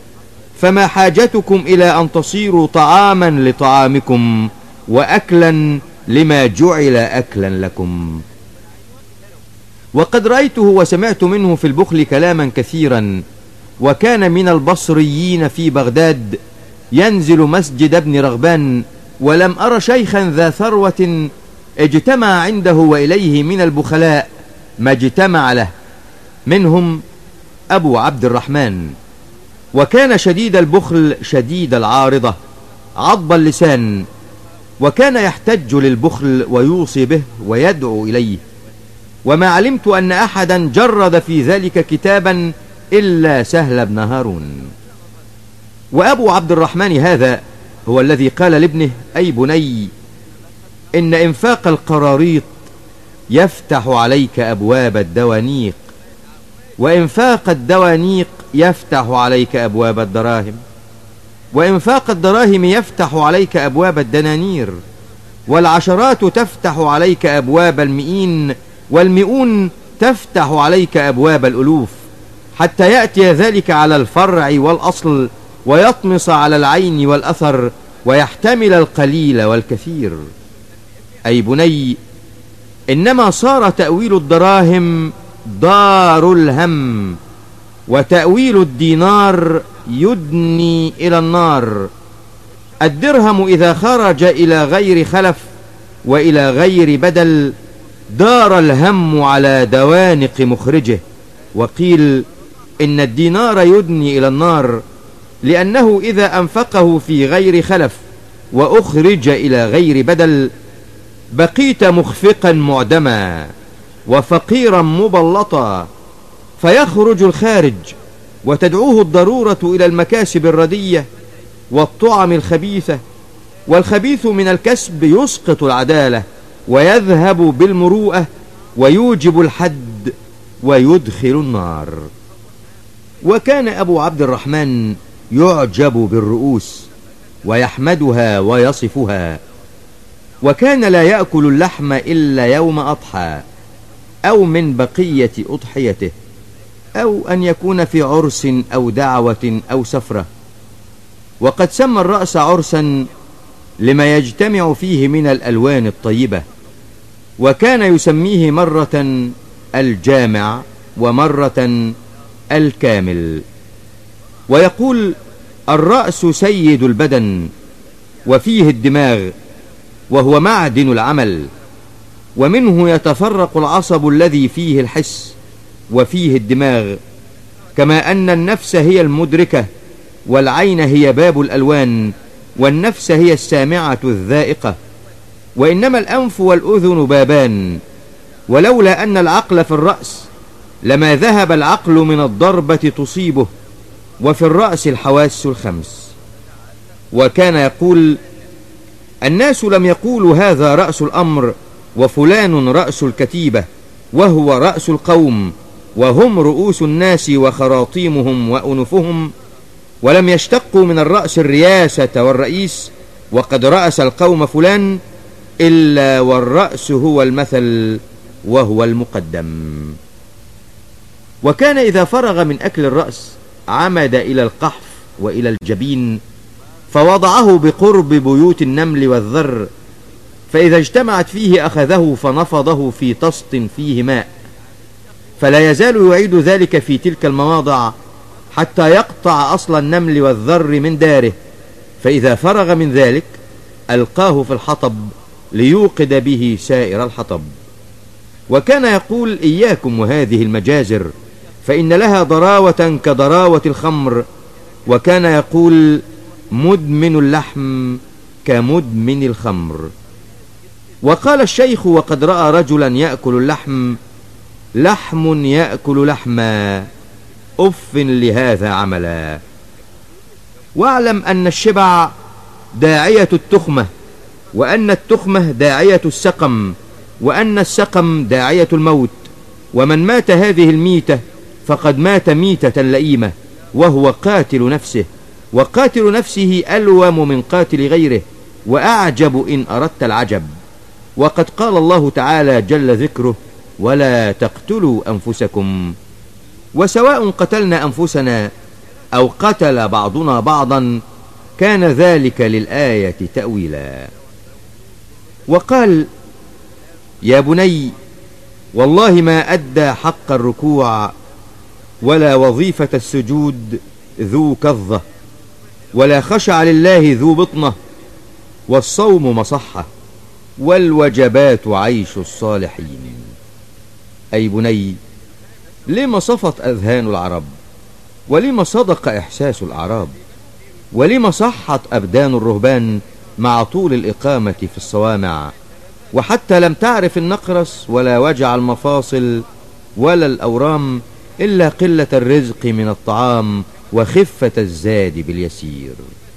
فما حاجتكم إلى أن تصيروا طعاما لطعامكم وأكلا لما جعل أكلا لكم. وقد رأيته وسمعت منه في البخل كلاما كثيرا. وكان من البصريين في بغداد ينزل مسجد ابن رغبان، ولم أر شيخا ذا ثروة اجتمع عنده وإليه من البخلاء ما اجتمع له، منهم أبو عبد الرحمن. وكان شديد البخل شديد العارضة عضب اللسان، وكان يحتج للبخل ويوصي به ويدعو إليه، وما علمت أن أحدا جرد في ذلك كتابا إلا سهل بن هارون. وأبو عبد الرحمن هذا هو الذي قال لابنه: أي بني، إن إنفاق القراريط يفتح عليك أبواب الدوانيق، وإنفاق الدوانيق يفتح عليك أبواب الدراهم، وإنفاق الدراهم يفتح عليك أبواب الدنانير، والعشرات تفتح عليك أبواب المئين، والمئون تفتح عليك أبواب الألوف، حتى يأتي ذلك على الفرع والأصل، ويطمس على العين والأثر، ويحتمل القليل والكثير. أي بني، إنما صار تأويل الدراهم دار الهم، وتأويل الدينار يدني إلى النار. الدرهم إذا خرج إلى غير خلف وإلى غير بدل دار الهم على دوانق مخرجه. وقيل إن الدينار يدني إلى النار لأنه إذا أنفقه في غير خلف وأخرج إلى غير بدل بقيت مخفقا معدما وفقيرا مبلطا، فيخرج الخارج وتدعوه الضرورة إلى المكاسب الردية والطعم الخبيثة، والخبيث من الكسب يسقط العدالة ويذهب بالمروءة ويوجب الحد ويدخل النار. وكان أبو عبد الرحمن يعجب بالرؤوس ويحمدها ويصفها، وكان لا يأكل اللحم إلا يوم أضحى أو من بقية أضحيته، أو أن يكون في عرس أو دعوة أو سفرة. وقد سمى الرأس عرسا لما يجتمع فيه من الألوان الطيبة، وكان يسميه مرة الجامع ومرة الكامل. ويقول الرأس سيد البدن وفيه الدماغ، وهو معدن العمل، ومنه يتفرق العصب الذي فيه الحس وفيه الدماغ، كما أن النفس هي المدركة، والعين هي باب الألوان، والنفس هي السامعة الذائقة، وإنما الأنف والأذن بابان، ولولا أن العقل في الرأس لما ذهب العقل من الضربة تصيبه، وفي الرأس الحواس الخمس. وكان يقول الناس لم يقولوا هذا رأس الأمر وفلان رأس الكتيبة، وهو رأس القوم، وهم رؤوس الناس وخراطيمهم وأنفهم، ولم يشتقوا من الرأس الرياسة والرئيس وقد رأس القوم فلان، إلا والرأس هو المثل وهو المقدم. وكان إذا فرغ من أكل الرأس عمد إلى القحف وإلى الجبين، فوضعه بقرب بيوت النمل والذر، فإذا اجتمعت فيه أخذه فنفضه في طست فيه ماء، فلا يزال يعيد ذلك في تلك المواضع حتى يقطع أصل النمل والذر من داره، فإذا فرغ من ذلك ألقاه في الحطب ليوقد به سائر الحطب. وكان يقول إياكم وهذه المجازر فإن لها ضراوة كضراوة الخمر. وكان يقول مدمن اللحم كمدمن الخمر. وقال الشيخ وقد رأى رجلا يأكل اللحم: لحم يأكل لحما، أف لهذا عملا. واعلم أن الشبع داعية التخمة، وأن التخمة داعية السقم، وأن السقم داعية الموت، ومن مات هذه الميتة فقد مات ميتة لئيمة، وهو قاتل نفسه، وقاتل نفسه ألوم من قاتل غيره، وأعجب إن أردت العجب. وقد قال الله تعالى جل ذكره: ولا تقتلوا أنفسكم. وسواء قتلنا أنفسنا أو قتل بعضنا بعضا كان ذلك للآية تأويلا. وقال: يا بني، والله ما أدى حق الركوع، ولا وظيفة السجود ذو كظة، ولا خشع لله ذو بطنة، والصوم مصحة، والوجبات عيش الصالحين. أي بني، لما صفت أذهان العرب، ولما صدق إحساس الأعراب، ولما صحت أبدان الرهبان مع طول الإقامة في الصوامع، وحتى لم تعرف النقرس ولا وجع المفاصل ولا الأورام إلا قلة الرزق من الطعام وخفة الزاد باليسير.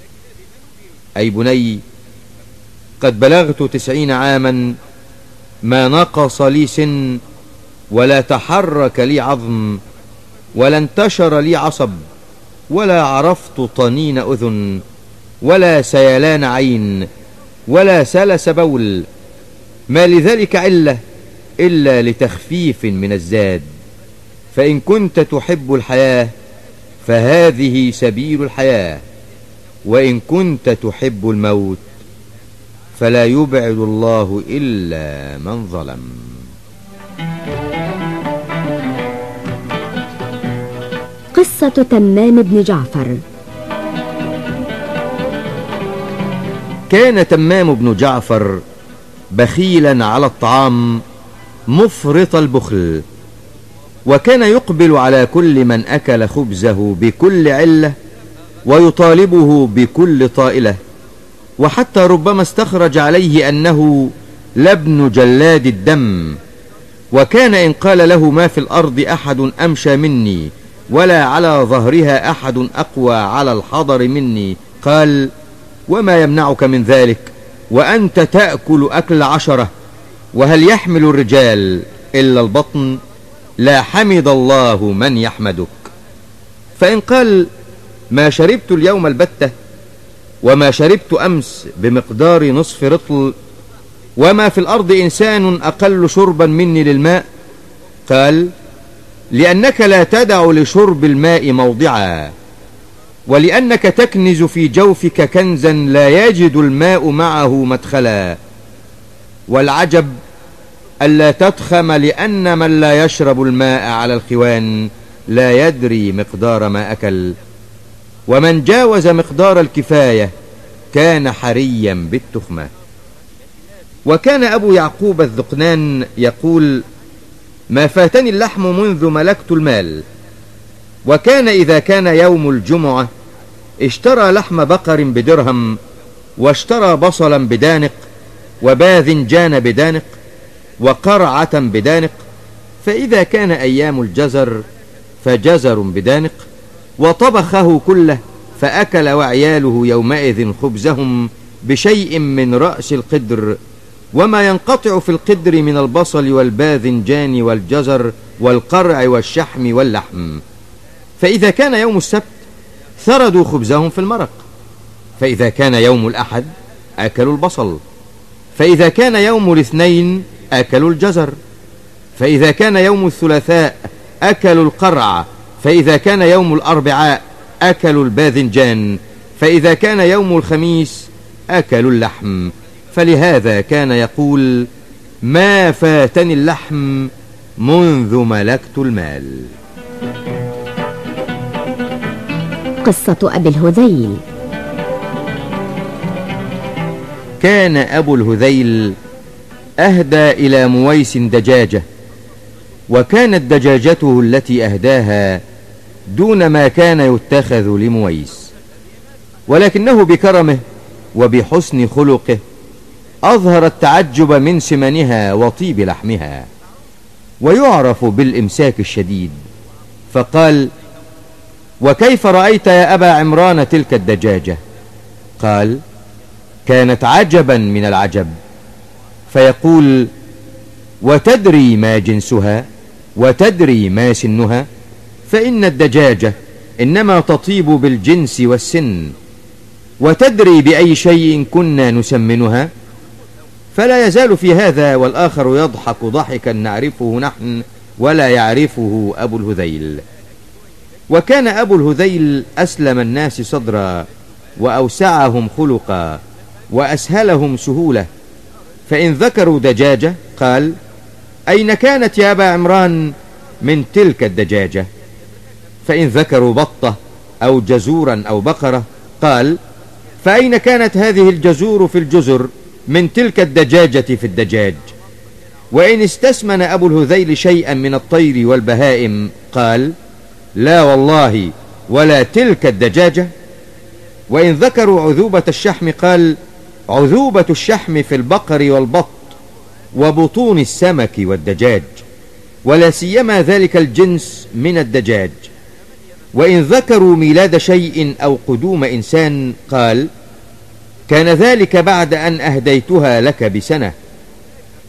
أي بني، قد بلغت تسعين عاما، ما نقص لي سن ولا تحرك لي عظم، ولا انتشر لي عصب، ولا عرفت طنين أذن، ولا سيلان عين، ولا سلس بول، ما لذلك علة إلا لتخفيف من الزاد. فإن كنت تحب الحياة فهذه سبيل الحياة، وإن كنت تحب الموت فلا يبعد الله إلا من ظلم. قصة تمام بن جعفر. كان تمام بن جعفر بخيلا على الطعام مفرط البخل، وكان يقبل على كل من أكل خبزه بكل علة ويطالبه بكل طائلة، وحتى ربما استخرج عليه أنه لابن جلاد الدم. وكان إن قال له ما في الأرض أحد أمشى مني ولا على ظهرها أحد أقوى على الحضر مني، قال: وما يمنعك من ذلك وأنت تأكل أكل عشرة، وهل يحمل الرجال إلا البطن؟ لا حمد الله من يحمدك. فإن قال: ما شربت اليوم البتة، وما شربت أمس بمقدار نصف رطل، وما في الأرض إنسان أقل شربا مني للماء، قال: لأنك لا تدع لشرب الماء موضعا، ولأنك تكنز في جوفك كنزا لا يجد الماء معه مدخلا. والعجب ألا تضخم، لأن من لا يشرب الماء على الخوان لا يدري مقدار ما أكل، ومن جاوز مقدار الكفاية كان حريا بالتخمة. وكان أبو يعقوب الذقنان يقول: ما فاتني اللحم منذ ملكت المال. وكان إذا كان يوم الجمعة اشترى لحم بقر بدرهم، واشترى بصلا بدانق، وباذنجان بدانق، وقرعة بدانق. فإذا كان أيام الجزر فجزر بدانق، وطبخه كله، فأكل وعياله يومئذ خبزهم بشيء من رأس القدر، وما ينقطع في القدر من البصل والباذنجان والجزر والقرع والشحم واللحم. فإذا كان يوم السبت ثردوا خبزهم في المرق، فإذا كان يوم الأحد أكلوا البصل، فإذا كان يوم الاثنين أكلوا الجزر، فإذا كان يوم الثلاثاء أكلوا القرع، فإذا كان يوم الأربعاء أكلوا الباذنجان، فإذا كان يوم الخميس أكلوا اللحم. فلهذا كان يقول: ما فاتني اللحم منذ ملكت المال. قصة أبي الهذيل. كان أبو الهذيل أهدى إلى مويس دجاجة، وكانت دجاجته التي أهداها دون ما كان يتخذ لمويس، ولكنه بكرمه وبحسن خلقه أظهر التعجب من سمنها وطيب لحمها، ويعرف بالإمساك الشديد. فقال: وكيف رأيت يا أبا عمران تلك الدجاجة؟ قال: كانت عجبا من العجب. فيقول: وتدري ما جنسها؟ وتدري ما سنها؟ فإن الدجاجة إنما تطيب بالجنس والسن. وتدري بأي شيء كنا نسمنها؟ فلا يزال في هذا والآخر يضحك ضحكا نعرفه نحن ولا يعرفه أبو الهذيل. وكان أبو الهذيل أسلم الناس صدرا، وأوسعهم خلقا، وأسهلهم سهولة. فإن ذكروا دجاجة قال: أين كانت يا أبا عمران من تلك الدجاجة؟ فإن ذكروا بطة أو جزورا أو بقرة قال: فأين كانت هذه الجزور في الجزر من تلك الدجاجة في الدجاج؟ وإن استسمن أبو الهذيل شيئا من الطير والبهائم قال: لا والله ولا تلك الدجاجة. وإن ذكروا عذوبة الشحم قال: عذوبة الشحم في البقر والبط وبطون السمك والدجاج، ولا سيما ذلك الجنس من الدجاج. وإن ذكروا ميلاد شيء أو قدوم إنسان قال: كان ذلك بعد أن أهديتها لك بسنة.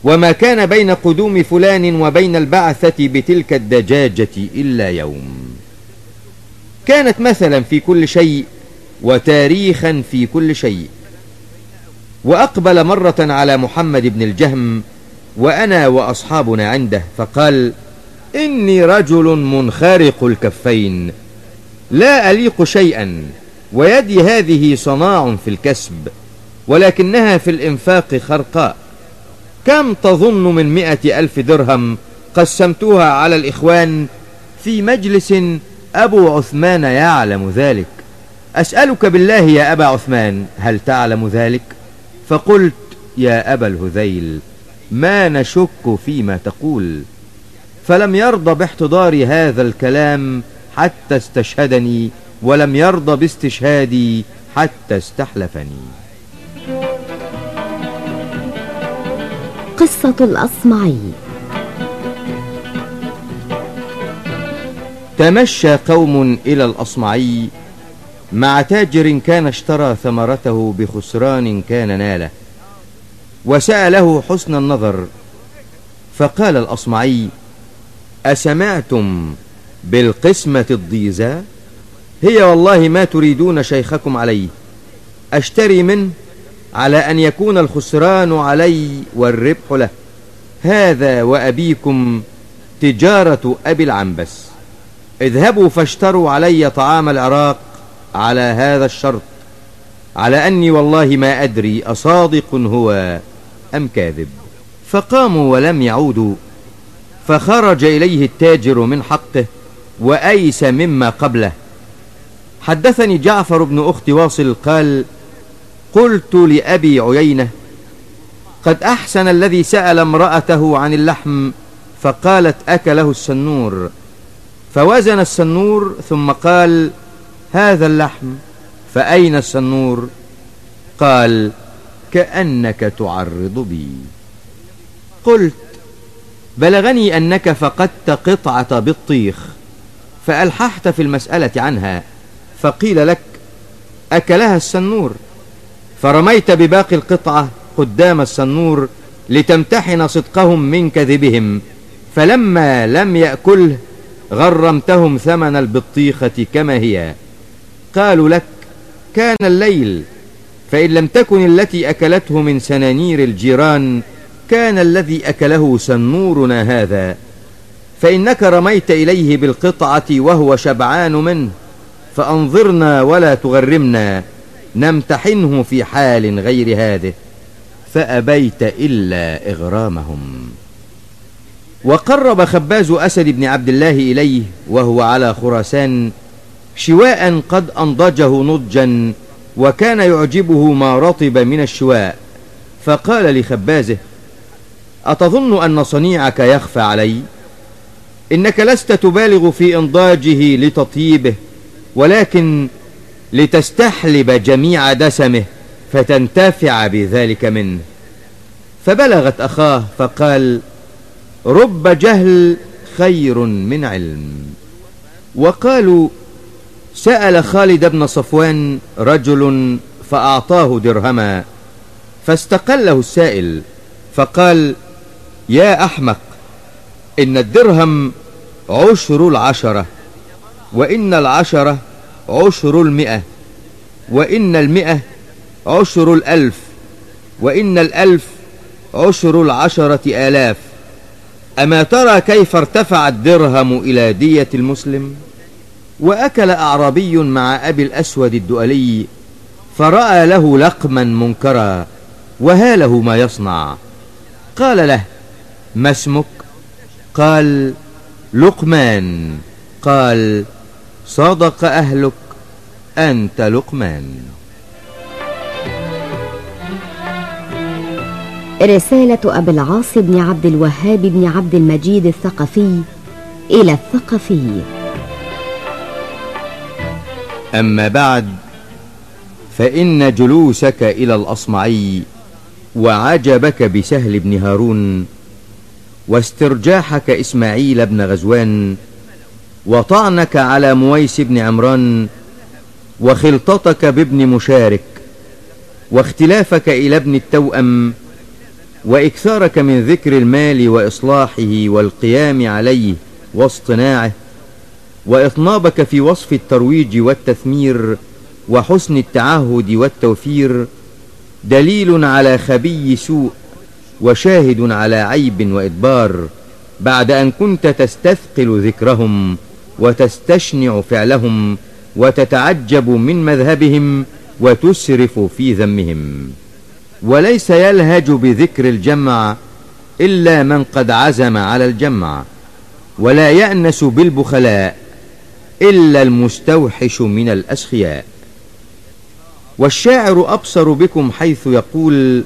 وما كان بين قدوم فلان وبين البعثة بتلك الدجاجة إلا يوم. كانت مثلا في كل شيء وتاريخا في كل شيء. وأقبل مرة على محمد بن الجهم وأنا وأصحابنا عنده، فقال: إني رجل منخرق الكفين لا أليق شيئا، ويدي هذه صناع في الكسب، ولكنها في الإنفاق خرقاء. كم تظن من مئة ألف درهم قسمتها على الإخوان في مجلس أبو عثمان يعلم ذلك. أسألك بالله يا أبا عثمان، هل تعلم ذلك؟ فقلت: يا أبا الهذيل، ما نشك فيما تقول. فلم يرضى باحتضار هذا الكلام حتى استشهدني، ولم يرضى باستشهادي حتى استحلفني. قصة الأصمعي. تمشى قوم إلى الأصمعي مع تاجر كان اشترى ثمرته بخسران كان ناله، وسأله حسن النظر، فقال الأصمعي: أسمعتم بالقسمة الضيزى؟ هي والله ما تريدون شيخكم عليه. أشتري منه على أن يكون الخسران علي والربح له. هذا وأبيكم تجارة أبي العنبس. اذهبوا فاشتروا علي طعام العراق على هذا الشرط، على أني والله ما أدري أصادق هو أم كاذب. فقاموا ولم يعودوا، فخرج إليه التاجر من حقه وأيس مما قبله. حدثني جعفر بن أخت واصل قال: قلت لأبي عيينة: قد أحسن الذي سأل امرأته عن اللحم، فقالت أكله السنور. فوزن السنور ثم قال: هذا اللحم، فأين السنور؟ قال: كأنك تعرض بي. قلت: بلغني أنك فقدت قطعة بطيخ فألححت في المسألة عنها، فقيل لك أكلها السنور، فرميت بباقي القطعة قدام السنور لتمتحن صدقهم من كذبهم، فلما لم يأكله غرمتهم ثمن البطيخة كما هي. قالوا لك: كان الليل، فإن لم تكن التي أكلته من سنانير الجيران كان الذي أكله سنورنا هذا، فإنك رميت إليه بالقطعة وهو شبعان منه، فأنظرنا ولا تغرمنا، نمتحنه في حال غير هذه، فأبيت إلا إغرامهم. وقرب خباز أسد بن عبد الله إليه وهو على خراسان شواء قد أنضجه نضجا، وكان يعجبه ما رطب من الشواء، فقال لخبازه: أتظن أن صنيعك يخفى علي؟ إنك لست تبالغ في إنضاجه لتطيبه، ولكن لتستحلب جميع دسمه فتنتفع بذلك منه. فبلغت أخاه فقال: رب جهل خير من علم. وقالوا: سأل خالد بن صفوان رجل فأعطاه درهما، فاستقله السائل فقال: يا أحمق، إن الدرهم عشر العشرة، وإن العشرة عشر المئة، وإن المئة عشر الألف، وإن الألف عشر العشرة آلاف. أما ترى كيف ارتفع الدرهم إلى دية المسلم؟ وأكل أعرابي مع أبي الأسود الدؤلي، فرأى له لقما منكرا وهاله ما يصنع. قال له: ما اسمك؟ قال: لقمان. قال: صدق أهلك، أنت لقمان. رسالة أبي العاص بن عبد الوهاب بن عبد المجيد الثقفي إلى الثقفي. أما بعد، فإن جلوسك إلى الأصمعي وعجبك بسهل بن هارون، واسترجاحك إسماعيل بن غزوان، وطعنك على مويس بن عمران، وخلطتك بابن مشارك، واختلافك إلى ابن التوأم، وإكثارك من ذكر المال وإصلاحه والقيام عليه واصطناعه، وإطنابك في وصف الترويج والتثمير وحسن التعهد والتوفير، دليل على خبي سوء وشاهد على عيب وإدبار، بعد أن كنت تستثقل ذكرهم وتستشنع فعلهم وتتعجب من مذهبهم وتسرف في ذمهم. وليس يلهج بذكر الجمع إلا من قد عزم على الجمع، ولا يأنس بالبخلاء إلا المستوحش من الأسخياء. والشاعر أبصر بكم حيث يقول: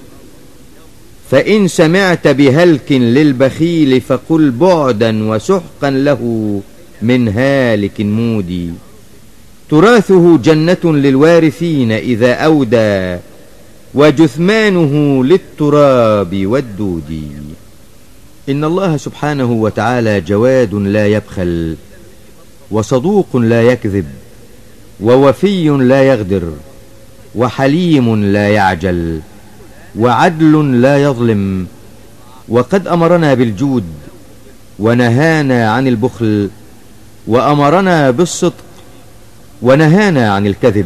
فإن سمعت بهلك للبخيل فقل بعدا وسحقا له من هالك مودي، تراثه جنة للوارثين إذا أودى، وجثمانه للتراب والدود. إن الله سبحانه وتعالى جواد لا يبخل، وصدوق لا يكذب، ووفي لا يغدر، وحليم لا يعجل، وعدل لا يظلم، وقد أمرنا بالجود ونهانا عن البخل، وأمرنا بالصدق ونهانا عن الكذب،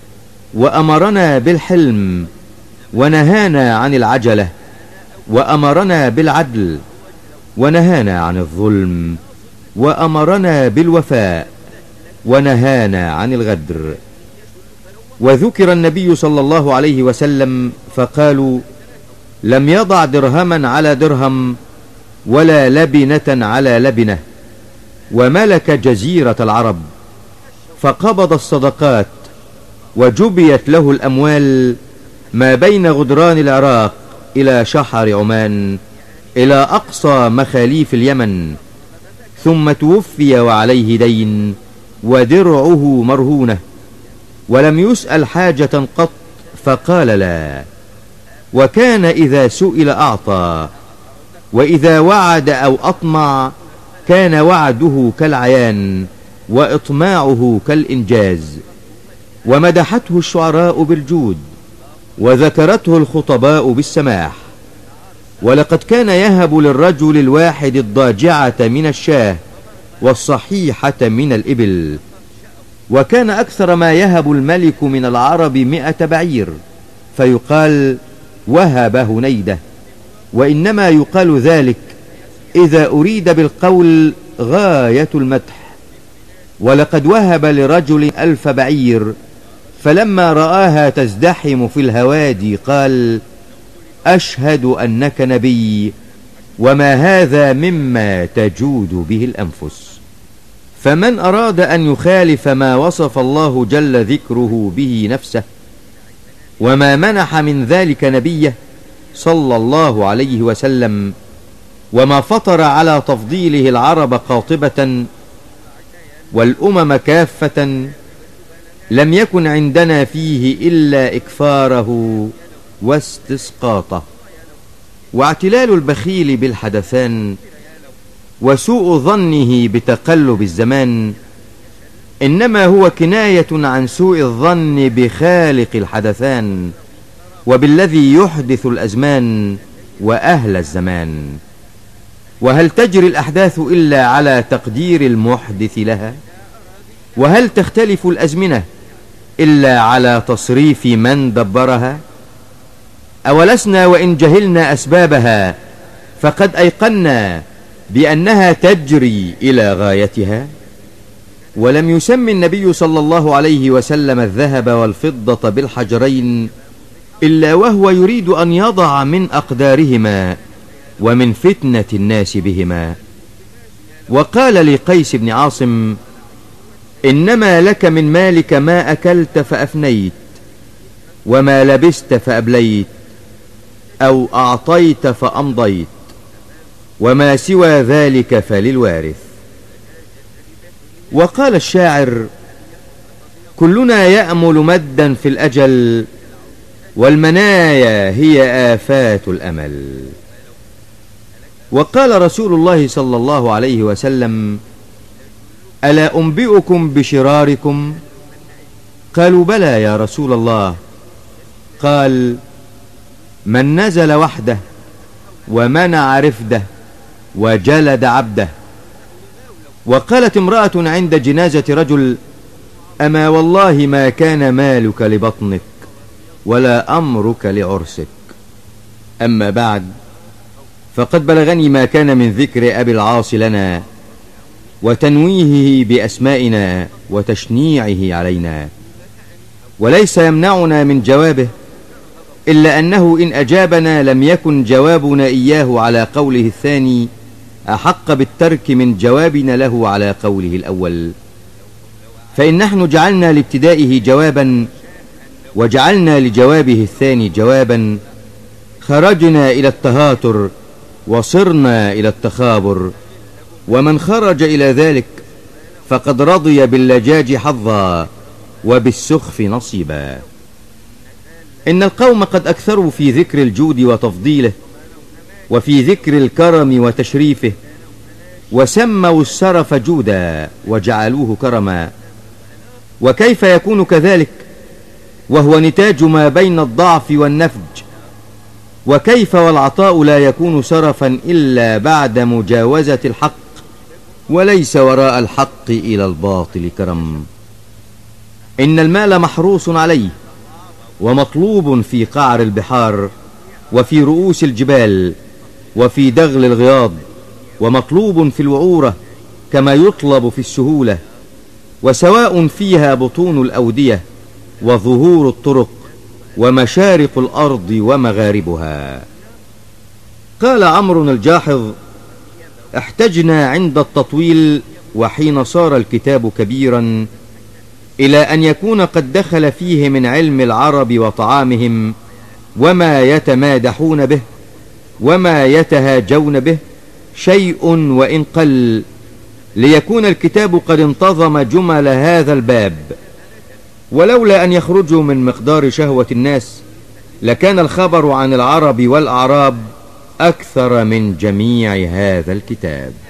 وأمرنا بالحلم ونهانا عن العجلة، وأمرنا بالعدل ونهانا عن الظلم، وأمرنا بالوفاء ونهانا عن الغدر. وذكر النبي صلى الله عليه وسلم فقالوا: لم يضع درهما على درهم ولا لبنة على لبنة، وملك جزيرة العرب، فقبض الصدقات وجبيت له الأموال ما بين غدران العراق إلى شحر عمان إلى أقصى مخاليف اليمن، ثم توفي وعليه دين ودرعه مرهونة، ولم يسأل حاجة قط فقال لا، وكان إذا سئل أعطى، وإذا وعد أو أطمع كان وعده كالعيان وإطماعه كالإنجاز. ومدحته الشعراء بالجود، وذكرته الخطباء بالسماح. ولقد كان يهب للرجل الواحد الضاجعة من الشاه والصحيحة من الإبل، وكان أكثر ما يهب الملك من العرب مئة بعير، فيقال وهب هنيدة، وإنما يقال ذلك إذا أريد بالقول غاية المدح. ولقد وهب لرجل ألف بعير، فلما رآها تزدحم في الهوادي قال: أشهد أنك نبي، وما هذا مما تجود به الأنفس. فمن أراد أن يخالف ما وصف الله جل ذكره به نفسه، وما منح من ذلك نبيه صلى الله عليه وسلم، وما فطر على تفضيله العرب قاطبة والأمم كافة، لم يكن عندنا فيه إلا إكفاره واستسقاطه. واعتلال البخيل بالحدثان وسوء ظنه بتقلب الزمان إنما هو كناية عن سوء الظن بخالق الحدثان، وبالذي يحدث الأزمان وأهل الزمان. وهل تجري الأحداث إلا على تقدير المحدث لها؟ وهل تختلف الأزمنة إلا على تصريف من دبرها؟ أولسنا وإن جهلنا أسبابها فقد أيقنا بأنها تجري إلى غايتها؟ ولم يسم النبي صلى الله عليه وسلم الذهب والفضة بالحجرين إلا وهو يريد أن يضع من أقدارهما ومن فتنة الناس بهما. وقال لقيس بن عاصم: إنما لك من مالك ما أكلت فأفنيت، وما لبست فأبليت، أو أعطيت فأمضيت، وما سوى ذلك فللوارث. وقال الشاعر: كلنا يأمل مدا في الأجل، والمنايا هي آفات الأمل. وقال رسول الله صلى الله عليه وسلم: ألا أنبئكم بشراركم؟ قالوا: بلى يا رسول الله. قال: من نزل وحده ومنع رفده وجلد عبده. وقالت امرأة عند جنازة رجل: أما والله ما كان مالك لبطنك ولا أمرك لعرسك. أما بعد، فقد بلغني ما كان من ذكر أبي العاص لنا وتنويهه بأسمائنا وتشنيعه علينا، وليس يمنعنا من جوابه إلا أنه إن أجابنا لم يكن جوابنا إياه على قوله الثاني أحق بالترك من جوابنا له على قوله الأول. فإن نحن جعلنا لابتدائه جوابا وجعلنا لجوابه الثاني جوابا، خرجنا إلى التهاتر وصرنا إلى التخابر، ومن خرج إلى ذلك فقد رضي باللجاج حظا وبالسخف نصيبا. إن القوم قد أكثروا في ذكر الجود وتفضيله، وفي ذكر الكرم وتشريفه، وسموا السرف جودا وجعلوه كرما. وكيف يكون كذلك وهو نتاج ما بين الضعف والنفج؟ وكيف والعطاء لا يكون سرفا إلا بعد مجاوزة الحق، وليس وراء الحق إلى الباطل كرم؟ إن المال محروس عليه ومطلوب في قعر البحار وفي رؤوس الجبال وفي دغل الغياض، ومطلوب في الوعورة كما يطلب في السهولة، وسواء فيها بطون الأودية وظهور الطرق ومشارق الأرض ومغاربها. قال عمرو الجاحظ: احتجنا عند التطويل وحين صار الكتاب كبيرا إلى أن يكون قد دخل فيه من علم العرب وطعامهم وما يتمادحون به وما يتهاجون به شيء وإن قل، ليكون الكتاب قد انتظم جمل هذا الباب. ولولا أن يخرجوا من مقدار شهوة الناس لكان الخبر عن العرب والأعراب أكثر من جميع هذا الكتاب.